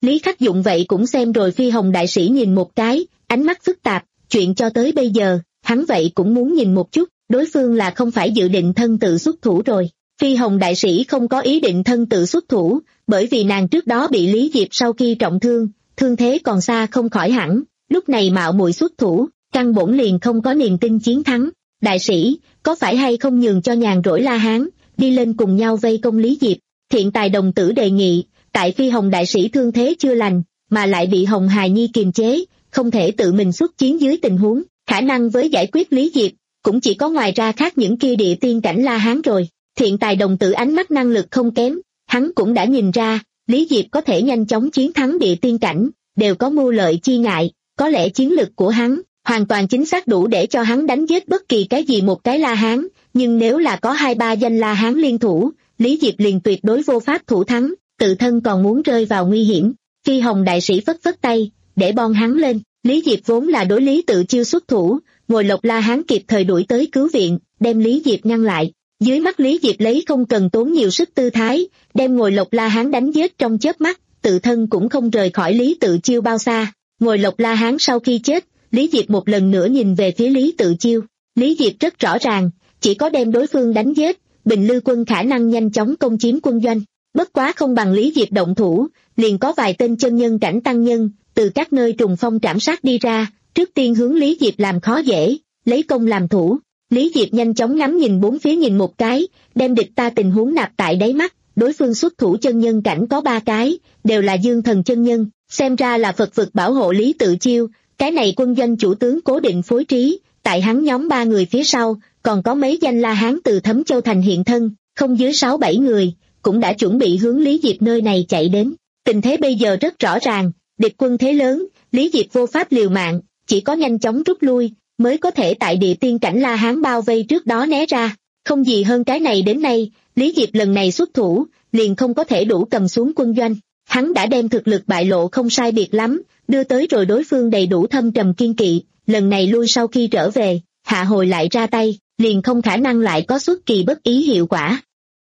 Lý Khắc Dụng vậy cũng xem rồi. Phi Hồng đại sĩ nhìn một cái, ánh mắt phức tạp, chuyện cho tới bây giờ, hắn vậy cũng muốn nhìn một chút, đối phương là không phải dự định thân tự xuất thủ rồi. Phi Hồng đại sĩ không có ý định thân tự xuất thủ, bởi vì nàng trước đó bị Lý Diệp sau khi trọng thương, thương thế còn xa không khỏi hẳn, lúc này mạo muội xuất thủ, căn bổn liền không có niềm tin chiến thắng. Đại sĩ, có phải hay không nhường cho nhàn rỗi La Hán, đi lên cùng nhau vây công Lý Diệp? Thiện tài đồng tử đề nghị, tại Phi Hồng đại sĩ thương thế chưa lành, mà lại bị Hồng Hài Nhi kiềm chế, không thể tự mình xuất chiến dưới tình huống, khả năng với giải quyết Lý Diệp, cũng chỉ có ngoài ra khác những kia địa tiên cảnh La Hán rồi. Thiện tài đồng tử ánh mắt năng lực không kém, hắn cũng đã nhìn ra, Lý Diệp có thể nhanh chóng chiến thắng địa tiên cảnh, đều có mưu lợi chi ngại, có lẽ chiến lực của hắn hoàn toàn chính xác đủ để cho hắn đánh giết bất kỳ cái gì một cái La Hán, nhưng nếu là có hai ba danh La Hán liên thủ, Lý Diệp liền tuyệt đối vô pháp thủ thắng, tự thân còn muốn rơi vào nguy hiểm. Phi Hồng đại sĩ phất phất tay, để bon hắn lên. Lý Diệp vốn là đối Lý Tự Chiêu xuất thủ, Ngồi Lộc La Hán kịp thời đuổi tới cứu viện, đem Lý Diệp ngăn lại. Dưới mắt Lý Diệp lấy không cần tốn nhiều sức tư thái, đem Ngồi Lộc La Hán đánh giết trong chớp mắt, tự thân cũng không rời khỏi Lý Tự Chiêu bao xa. Ngồi Lộc La Hán sau khi chết, Lý Diệp một lần nữa nhìn về phía Lý Tự Chiêu. Lý Diệp rất rõ ràng, chỉ có đem đối phương đánh giết, Bình Lư quân khả năng nhanh chóng công chiếm quân doanh. Bất quá không bằng Lý Diệp động thủ, liền có vài tên chân nhân cảnh tăng nhân, từ các nơi trùng phong trảm sát đi ra, trước tiên hướng Lý Diệp làm khó dễ, lấy công làm thủ. Lý Diệp nhanh chóng ngắm nhìn bốn phía nhìn một cái, đem địch ta tình huống nạp tại đáy mắt, đối phương xuất thủ chân nhân cảnh có ba cái, đều là dương thần chân nhân, xem ra là Phật vực bảo hộ Lý Tự Chiêu, cái này quân doanh chủ tướng cố định phối trí, tại hắn nhóm ba người phía sau, còn có mấy danh La Hán từ Thấm Châu thành hiện thân, không dưới sáu bảy người, cũng đã chuẩn bị hướng Lý Diệp nơi này chạy đến. Tình thế bây giờ rất rõ ràng, địch quân thế lớn, Lý Diệp vô pháp liều mạng, chỉ có nhanh chóng rút lui, mới có thể tại địa tiên cảnh La Hán bao vây trước đó né ra. Không gì hơn cái này đến nay, Lý Diệp lần này xuất thủ, liền không có thể đủ cầm xuống quân doanh. Hắn đã đem thực lực bại lộ không sai biệt lắm, đưa tới rồi đối phương đầy đủ thâm trầm kiên kỵ, lần này lui sau khi trở về, hạ hồi lại ra tay, liền không khả năng lại có xuất kỳ bất ý hiệu quả.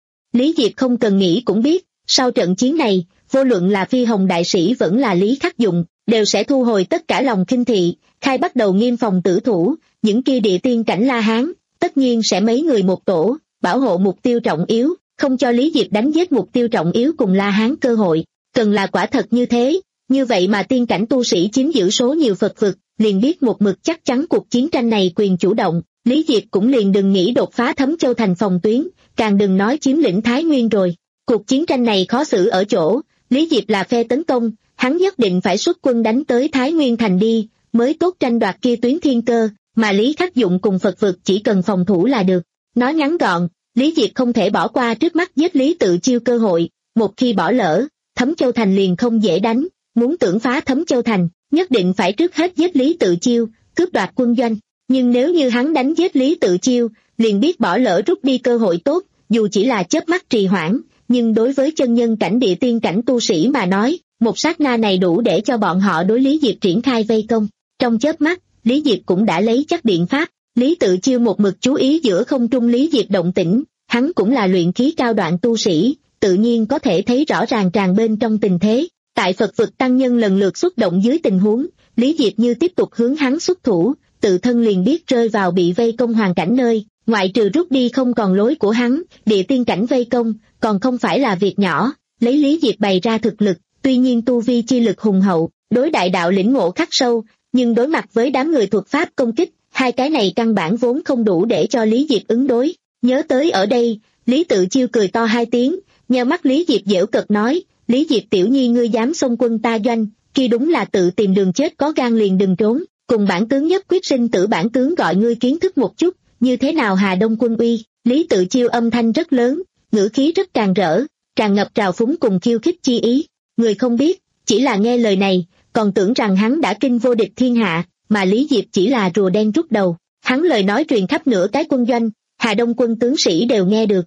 Lý Diệp không cần nghĩ cũng biết, sau trận chiến này, vô luận là Phi Hồng đại sĩ vẫn là Lý Khắc Dụng, đều sẽ thu hồi tất cả lòng khinh thị, khai bắt đầu nghiêm phòng tử thủ, những kia địa tiên cảnh La Hán, tất nhiên sẽ mấy người một tổ, bảo hộ mục tiêu trọng yếu, không cho Lý Diệp đánh giết mục tiêu trọng yếu cùng La Hán cơ hội. Cần là quả thật như thế, như vậy mà tiên cảnh tu sĩ chiếm giữ số nhiều Phật vực, liền biết một mực chắc chắn cuộc chiến tranh này quyền chủ động, Lý Diệp cũng liền đừng nghĩ đột phá Thấm Châu thành phòng tuyến, càng đừng nói chiếm lĩnh Thái Nguyên rồi. Cuộc chiến tranh này khó xử ở chỗ, Lý Diệp là phe tấn công, hắn nhất định phải xuất quân đánh tới Thái Nguyên thành đi, mới tốt tranh đoạt kia tuyến thiên cơ, mà Lý Khắc Dụng cùng Phật vực chỉ cần phòng thủ là được. Nói ngắn gọn, Lý Diệp không thể bỏ qua trước mắt giết Lý Tự Chiêu cơ hội, một khi bỏ lỡ, Thấm Châu thành liền không dễ đánh, muốn tưởng phá Thấm Châu thành, nhất định phải trước hết giết Lý Tự Chiêu, cướp đoạt quân doanh. Nhưng nếu như hắn đánh giết Lý Tự Chiêu, liền biết bỏ lỡ rút đi cơ hội tốt, dù chỉ là chớp mắt trì hoãn, nhưng đối với chân nhân cảnh địa tiên cảnh tu sĩ mà nói, một sát na này đủ để cho bọn họ đối Lý Diệp triển khai vây công. Trong chớp mắt, Lý Diệp cũng đã lấy chắc biện pháp, Lý Tự Chiêu một mực chú ý giữa không trung Lý Diệp động tĩnh, hắn cũng là luyện khí cao đoạn tu sĩ, tự nhiên có thể thấy rõ ràng tràn bên trong tình thế. Tại Phật vực tăng nhân lần lượt xuất động dưới tình huống, Lý Diệp như tiếp tục hướng hắn xuất thủ, tự thân liền biết rơi vào bị vây công hoàn cảnh nơi, ngoại trừ rút đi không còn lối của hắn, địa tiên cảnh vây công, còn không phải là việc nhỏ, lấy Lý Diệp bày ra thực lực, tuy nhiên tu vi chi lực hùng hậu, đối đại đạo lĩnh ngộ khắc sâu, nhưng đối mặt với đám người thuật pháp công kích, hai cái này căn bản vốn không đủ để cho Lý Diệp ứng đối. Nhớ tới ở đây, Lý Tự Chiêu cười to hai tiếng, nheo mắt Lý Diệp giễu cợt nói, Lý Diệp tiểu nhi ngươi dám xông quân ta doanh, kia đúng là tự tìm đường chết, có gan liền đừng trốn, cùng bản tướng nhất quyết sinh tử, bản tướng gọi ngươi kiến thức một chút, như thế nào Hà Đông quân uy. Lý Tự Chiêu âm thanh rất lớn, ngữ khí rất càng rỡ, tràn ngập trào phúng cùng khiêu khích chi ý. Người không biết, chỉ là nghe lời này, còn tưởng rằng hắn đã kinh vô địch thiên hạ, mà Lý Diệp chỉ là rùa đen rút đầu. Hắn lời nói truyền khắp nửa cái quân doanh, Hà Đông quân tướng sĩ đều nghe được.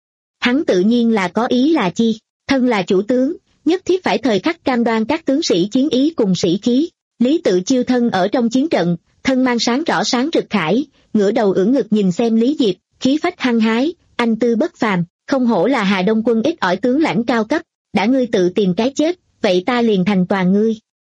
Hắn tự nhiên là có ý là chi, thân là chủ tướng, nhất thiết phải thời khắc cam đoan các tướng sĩ chiến ý cùng sĩ khí. Lý Tự Chiêu thân ở trong chiến trận, thân mang sáng rõ sáng rực khải, ngửa đầu ưỡn ngực nhìn xem Lý Diệp, khí phách hăng hái, anh tư bất phàm, không hổ là Hà Đông quân ít ỏi tướng lãnh cao cấp, đã ngươi tự tìm cái chết, vậy ta liền thành toàn ngươi.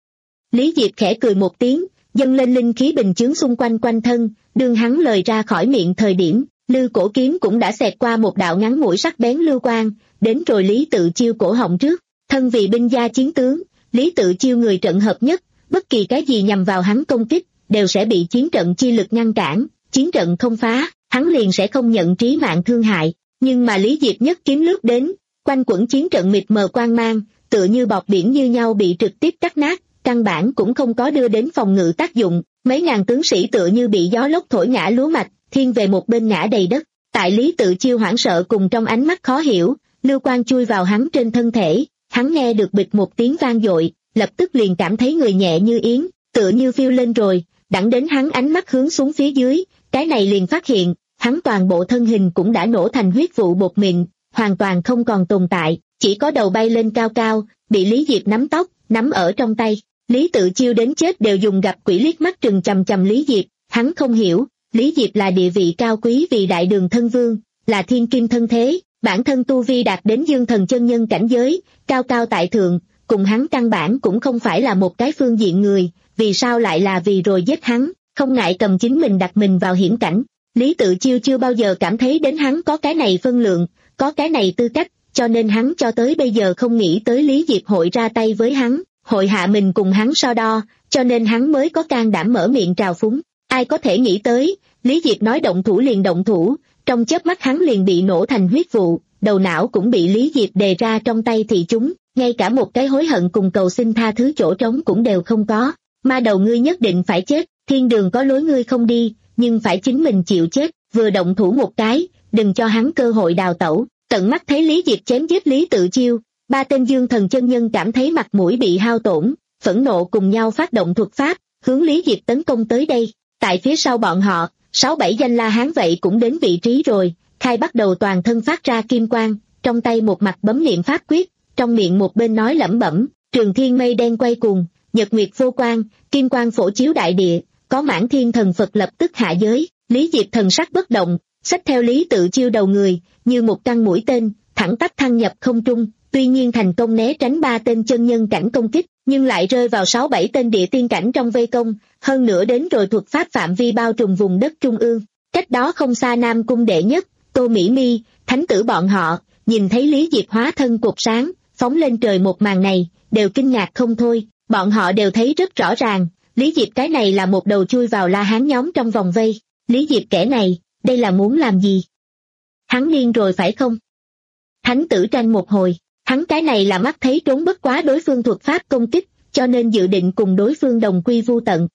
Lý Diệp khẽ cười một tiếng, dâng lên linh khí bình chướng xung quanh quanh thân, đương hắn lời ra khỏi miệng thời điểm, lư cổ kiếm cũng đã xẹt qua một đạo ngắn mũi sắc bén lưu quang, đến rồi Lý Tự Chiêu cổ họng trước. Thân vì binh gia chiến tướng, Lý Tự Chiêu người trận hợp nhất, bất kỳ cái gì nhằm vào hắn công kích, đều sẽ bị chiến trận chi lực ngăn cản, chiến trận không phá, hắn liền sẽ không nhận trí mạng thương hại. Nhưng mà Lý Diệp nhất kiếm lướt đến, quanh quẩn chiến trận mịt mờ quang mang, tựa như bọt biển như nhau bị trực tiếp cắt nát, căn bản cũng không có đưa đến phòng ngự tác dụng, mấy ngàn tướng sĩ tựa như bị gió lốc thổi ngã lúa mạch, thiên về một bên ngã đầy đất. Tại Lý Tự Chiêu hoảng sợ cùng trong ánh mắt khó hiểu, lưu quang chui vào hắn trên thân thể, hắn nghe được bịch một tiếng vang dội, lập tức liền cảm thấy người nhẹ như yến, tựa như phiêu lên rồi, đẳng đến hắn ánh mắt hướng xuống phía dưới, cái này liền phát hiện, hắn toàn bộ thân hình cũng đã nổ thành huyết vụ bột mịn, hoàn toàn không còn tồn tại, chỉ có đầu bay lên cao cao, bị Lý Diệp nắm tóc, nắm ở trong tay. Lý Tự Chiêu đến chết đều dùng gặp quỷ liếc mắt trừng chằm chằm Lý Diệp, hắn không hiểu, Lý Diệp là địa vị cao quý vì đại đường thân vương, là thiên kim thân thế, bản thân tu vi đạt đến dương thần chân nhân cảnh giới, cao cao tại thượng, cùng hắn căn bản cũng không phải là một cái phương diện người, vì sao lại là vì rồi giết hắn, không ngại cầm chính mình đặt mình vào hiểm cảnh. Lý Tự Chiêu chưa bao giờ cảm thấy đến hắn có cái này phân lượng, có cái này tư cách, cho nên hắn cho tới bây giờ không nghĩ tới Lý Diệp hội ra tay với hắn, hội hạ mình cùng hắn so đo, cho nên hắn mới có can đảm mở miệng trào phúng. Ai có thể nghĩ tới, Lý Diệp nói động thủ liền động thủ, trong chớp mắt hắn liền bị nổ thành huyết vụ, đầu não cũng bị Lý Diệp đề ra trong tay thì chúng, ngay cả một cái hối hận cùng cầu xin tha thứ chỗ trống cũng đều không có. Ma đầu ngươi nhất định phải chết, thiên đường có lối ngươi không đi, nhưng phải chính mình chịu chết, vừa động thủ một cái, đừng cho hắn cơ hội đào tẩu. Tận mắt thấy Lý Diệp chém giết Lý Tự Chiêu, ba tên dương thần chân nhân cảm thấy mặt mũi bị hao tổn, phẫn nộ cùng nhau phát động thuật pháp, hướng Lý Diệp tấn công tới đây. Tại phía sau bọn họ, sáu bảy danh La Hán vậy cũng đến vị trí rồi, khai bắt đầu toàn thân phát ra kim quang, trong tay một mặt bấm niệm pháp quyết, trong miệng một bên nói lẩm bẩm, trường thiên mây đen quay cuồng, nhật nguyệt vô quang, kim quang phổ chiếu đại địa, có mãn thiên thần Phật lập tức hạ giới. Lý Diệp thần sắc bất động, xách theo Lý Tự Chiêu đầu người, như một căn mũi tên, thẳng tắp thăng nhập không trung, tuy nhiên thành công né tránh ba tên chân nhân cảnh công kích, nhưng lại rơi vào sáu bảy tên địa tiên cảnh trong vây công, hơn nữa đến rồi thuật pháp phạm vi bao trùm vùng đất trung ương. Cách đó không xa Nam Cung đệ nhất, Tô Mỹ Mi, thánh tử bọn họ, nhìn thấy Lý Diệp hóa thân cột sáng, phóng lên trời một màn này, đều kinh ngạc không thôi, bọn họ đều thấy rất rõ ràng, Lý Diệp cái này là một đầu chui vào La Hán nhóm trong vòng vây. Lý Diệp kẻ này, đây là muốn làm gì? Hắn điên rồi phải không? Thánh tử tranh một hồi, hắn cái này là mắt thấy trốn bất quá đối phương thuật pháp công kích, cho nên dự định cùng đối phương đồng quy vu tận.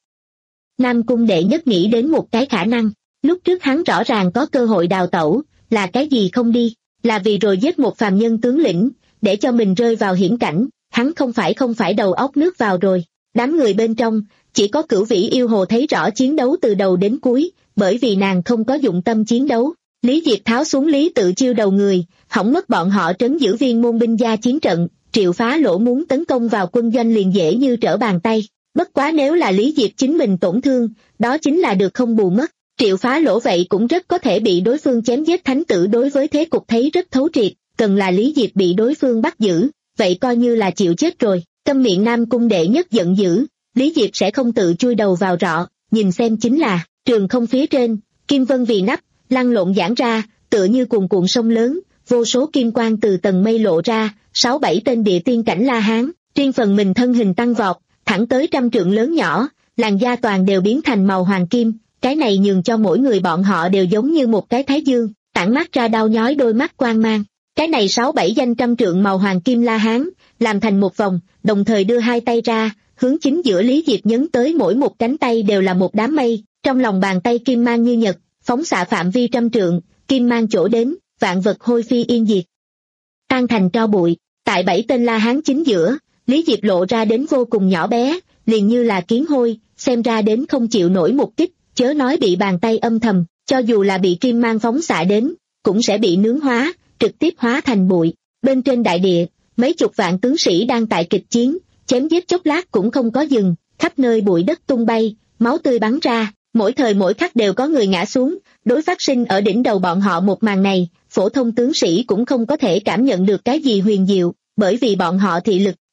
Nam Cung đệ nhất nghĩ đến một cái khả năng, lúc trước hắn rõ ràng có cơ hội đào tẩu, là cái gì không đi, là vì rồi giết một phàm nhân tướng lĩnh, để cho mình rơi vào hiểm cảnh, hắn không phải không phải đầu óc nước vào rồi. Đám người bên trong, chỉ có Cửu Vĩ yêu hồ thấy rõ chiến đấu từ đầu đến cuối, bởi vì nàng không có dụng tâm chiến đấu. Lý Diệp tháo xuống Lý Tự Chiêu đầu người, hỏng mất bọn họ trấn giữ viên môn binh gia chiến trận, Triệu Phá Lỗ muốn tấn công vào quân doanh liền dễ như trở bàn tay. Bất quá nếu là Lý Diệp chính mình tổn thương, đó chính là được không bù mất. Triệu Phá Lỗ vậy cũng rất có thể bị đối phương chém giết. Thánh tử đối với thế cục thấy rất thấu triệt, cần là Lý Diệp bị đối phương bắt giữ, vậy coi như là chịu chết rồi. Câm miệng Nam Cung đệ nhất giận dữ, Lý Diệp sẽ không tự chui đầu vào rọ, nhìn xem chính là, trường không phía trên, kim vân vì nắp, lăn lộn giãn ra, tựa như cuồn cuộn sông lớn, vô số kim quang từ tầng mây lộ ra, sáu bảy tên địa tiên cảnh La Hán, riêng phần mình thân hình tăng vọt, thẳng tới trăm trượng lớn nhỏ, làn da toàn đều biến thành màu hoàng kim, cái này nhường cho mỗi người bọn họ đều giống như một cái thái dương, tản mát ra đau nhói đôi mắt quang mang. Cái này sáu bảy danh trăm trượng màu hoàng kim La Hán, làm thành một vòng, đồng thời đưa hai tay ra, hướng chính giữa Lý Diệp nhấn tới, mỗi một cánh tay đều là một đám mây, trong lòng bàn tay kim mang như nhật, phóng xạ phạm vi trăm trượng, kim mang chỗ đến, vạn vật hôi phi yên diệt, tan thành tro bụi. Tại bảy tên La Hán chính giữa, Lý Diệp lộ ra đến vô cùng nhỏ bé, liền như là kiến hôi, xem ra đến không chịu nổi một kích, chớ nói bị bàn tay âm thầm, cho dù là bị kim mang phóng xạ đến, cũng sẽ bị nướng hóa, trực tiếp hóa thành bụi. Bên trên đại địa, mấy chục vạn tướng sĩ đang tại kịch chiến, chém giết chốc lát cũng không có dừng, khắp nơi bụi đất tung bay, máu tươi bắn ra, mỗi thời mỗi khắc đều có người ngã xuống. Đối phát sinh ở đỉnh đầu bọn họ một màn này, phổ thông tướng sĩ cũng không có thể cảm nhận được cái gì huyền diệu, bởi vì bọn họ thị lực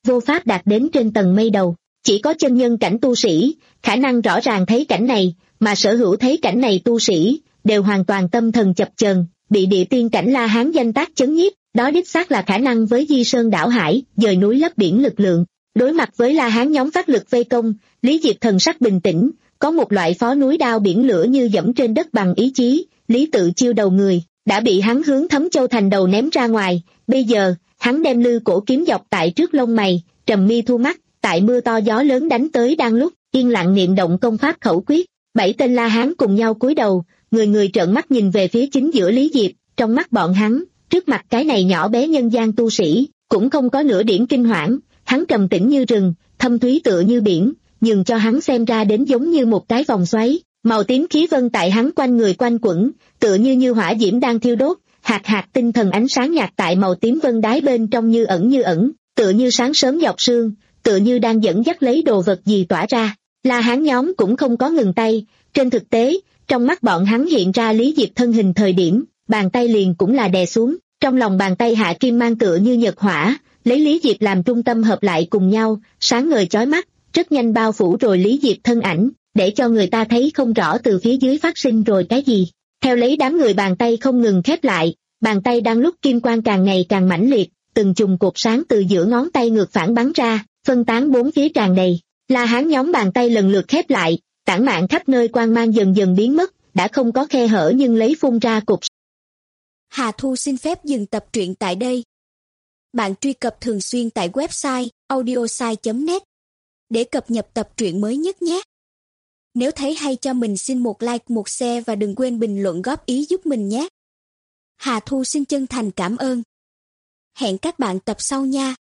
vô pháp đạt đến trên tầng mây đầu. Chỉ có chân nhân cảnh tu sĩ, khả năng rõ ràng thấy cảnh này, mà sở hữu thấy cảnh này tu sĩ, đều hoàn toàn tâm thần chập chờn, bị địa tiên cảnh La Hán danh tác chấn nhiếp, đó đích xác là khả năng với di sơn đảo hải, dời núi lấp biển lực lượng. Đối mặt với La Hán nhóm phát lực vây công, Lý Diệp thần sắc bình tĩnh, có một loại phó núi đao biển lửa như dẫm trên đất bằng ý chí, Lý Tự Chiêu đầu người, đã bị hắn hướng Thấm Châu Thành đầu ném ra ngoài, bây giờ, hắn đem lư cổ kiếm dọc tại trước lông mày, trầm mi thu mắt, tại mưa to gió lớn đánh tới đang lúc, yên lặng niệm động công pháp khẩu quyết, bảy tên La Hán cùng nhau cúi đầu, người người trợn mắt nhìn về phía chính giữa Lý Diệp, trong mắt bọn hắn, trước mặt cái này nhỏ bé nhân gian tu sĩ, cũng không có nửa điểm kinh hoảng, hắn trầm tĩnh như rừng, thâm thúy tựa như biển, nhường cho hắn xem ra đến giống như một cái vòng xoáy, màu tím khí vân tại hắn quanh người quanh quẩn, tựa như như hỏa diễm đang thiêu đốt, hạt hạt tinh thần ánh sáng nhạt tại màu tím vân đáy bên trong như ẩn như ẩn, tựa như sáng sớm dọc sương, tựa như đang dẫn dắt lấy đồ vật gì tỏa ra. La Hán nhóm cũng không có ngừng tay, trên thực tế, trong mắt bọn hắn hiện ra Lý Diệp thân hình thời điểm, bàn tay liền cũng là đè xuống, trong lòng bàn tay hạ kim mang tựa như nhật hỏa, lấy Lý Diệp làm trung tâm hợp lại cùng nhau, sáng ngời chói mắt, rất nhanh bao phủ rồi Lý Diệp thân ảnh, để cho người ta thấy không rõ từ phía dưới phát sinh rồi cái gì. Theo lấy đám người bàn tay không ngừng khép lại, bàn tay đang lúc kim quang càng ngày càng mãnh liệt, từng chùm cột sáng từ giữa ngón tay ngược phản bắn ra, phân tán bốn phía tràn đầy. La Hán nhóm bàn tay lần lượt khép lại, tản mạn khắp nơi quang mang dần dần biến mất, đã không có khe hở nhưng lấy phun ra cục. Hà Thu xin phép dừng tập truyện tại đây. Bạn truy cập thường xuyên tại website audiosai chấm net để cập nhật tập truyện mới nhất nhé. Nếu thấy hay cho mình xin một like, một share và đừng quên bình luận góp ý giúp mình nhé. Hà Thu xin chân thành cảm ơn. Hẹn các bạn tập sau nha.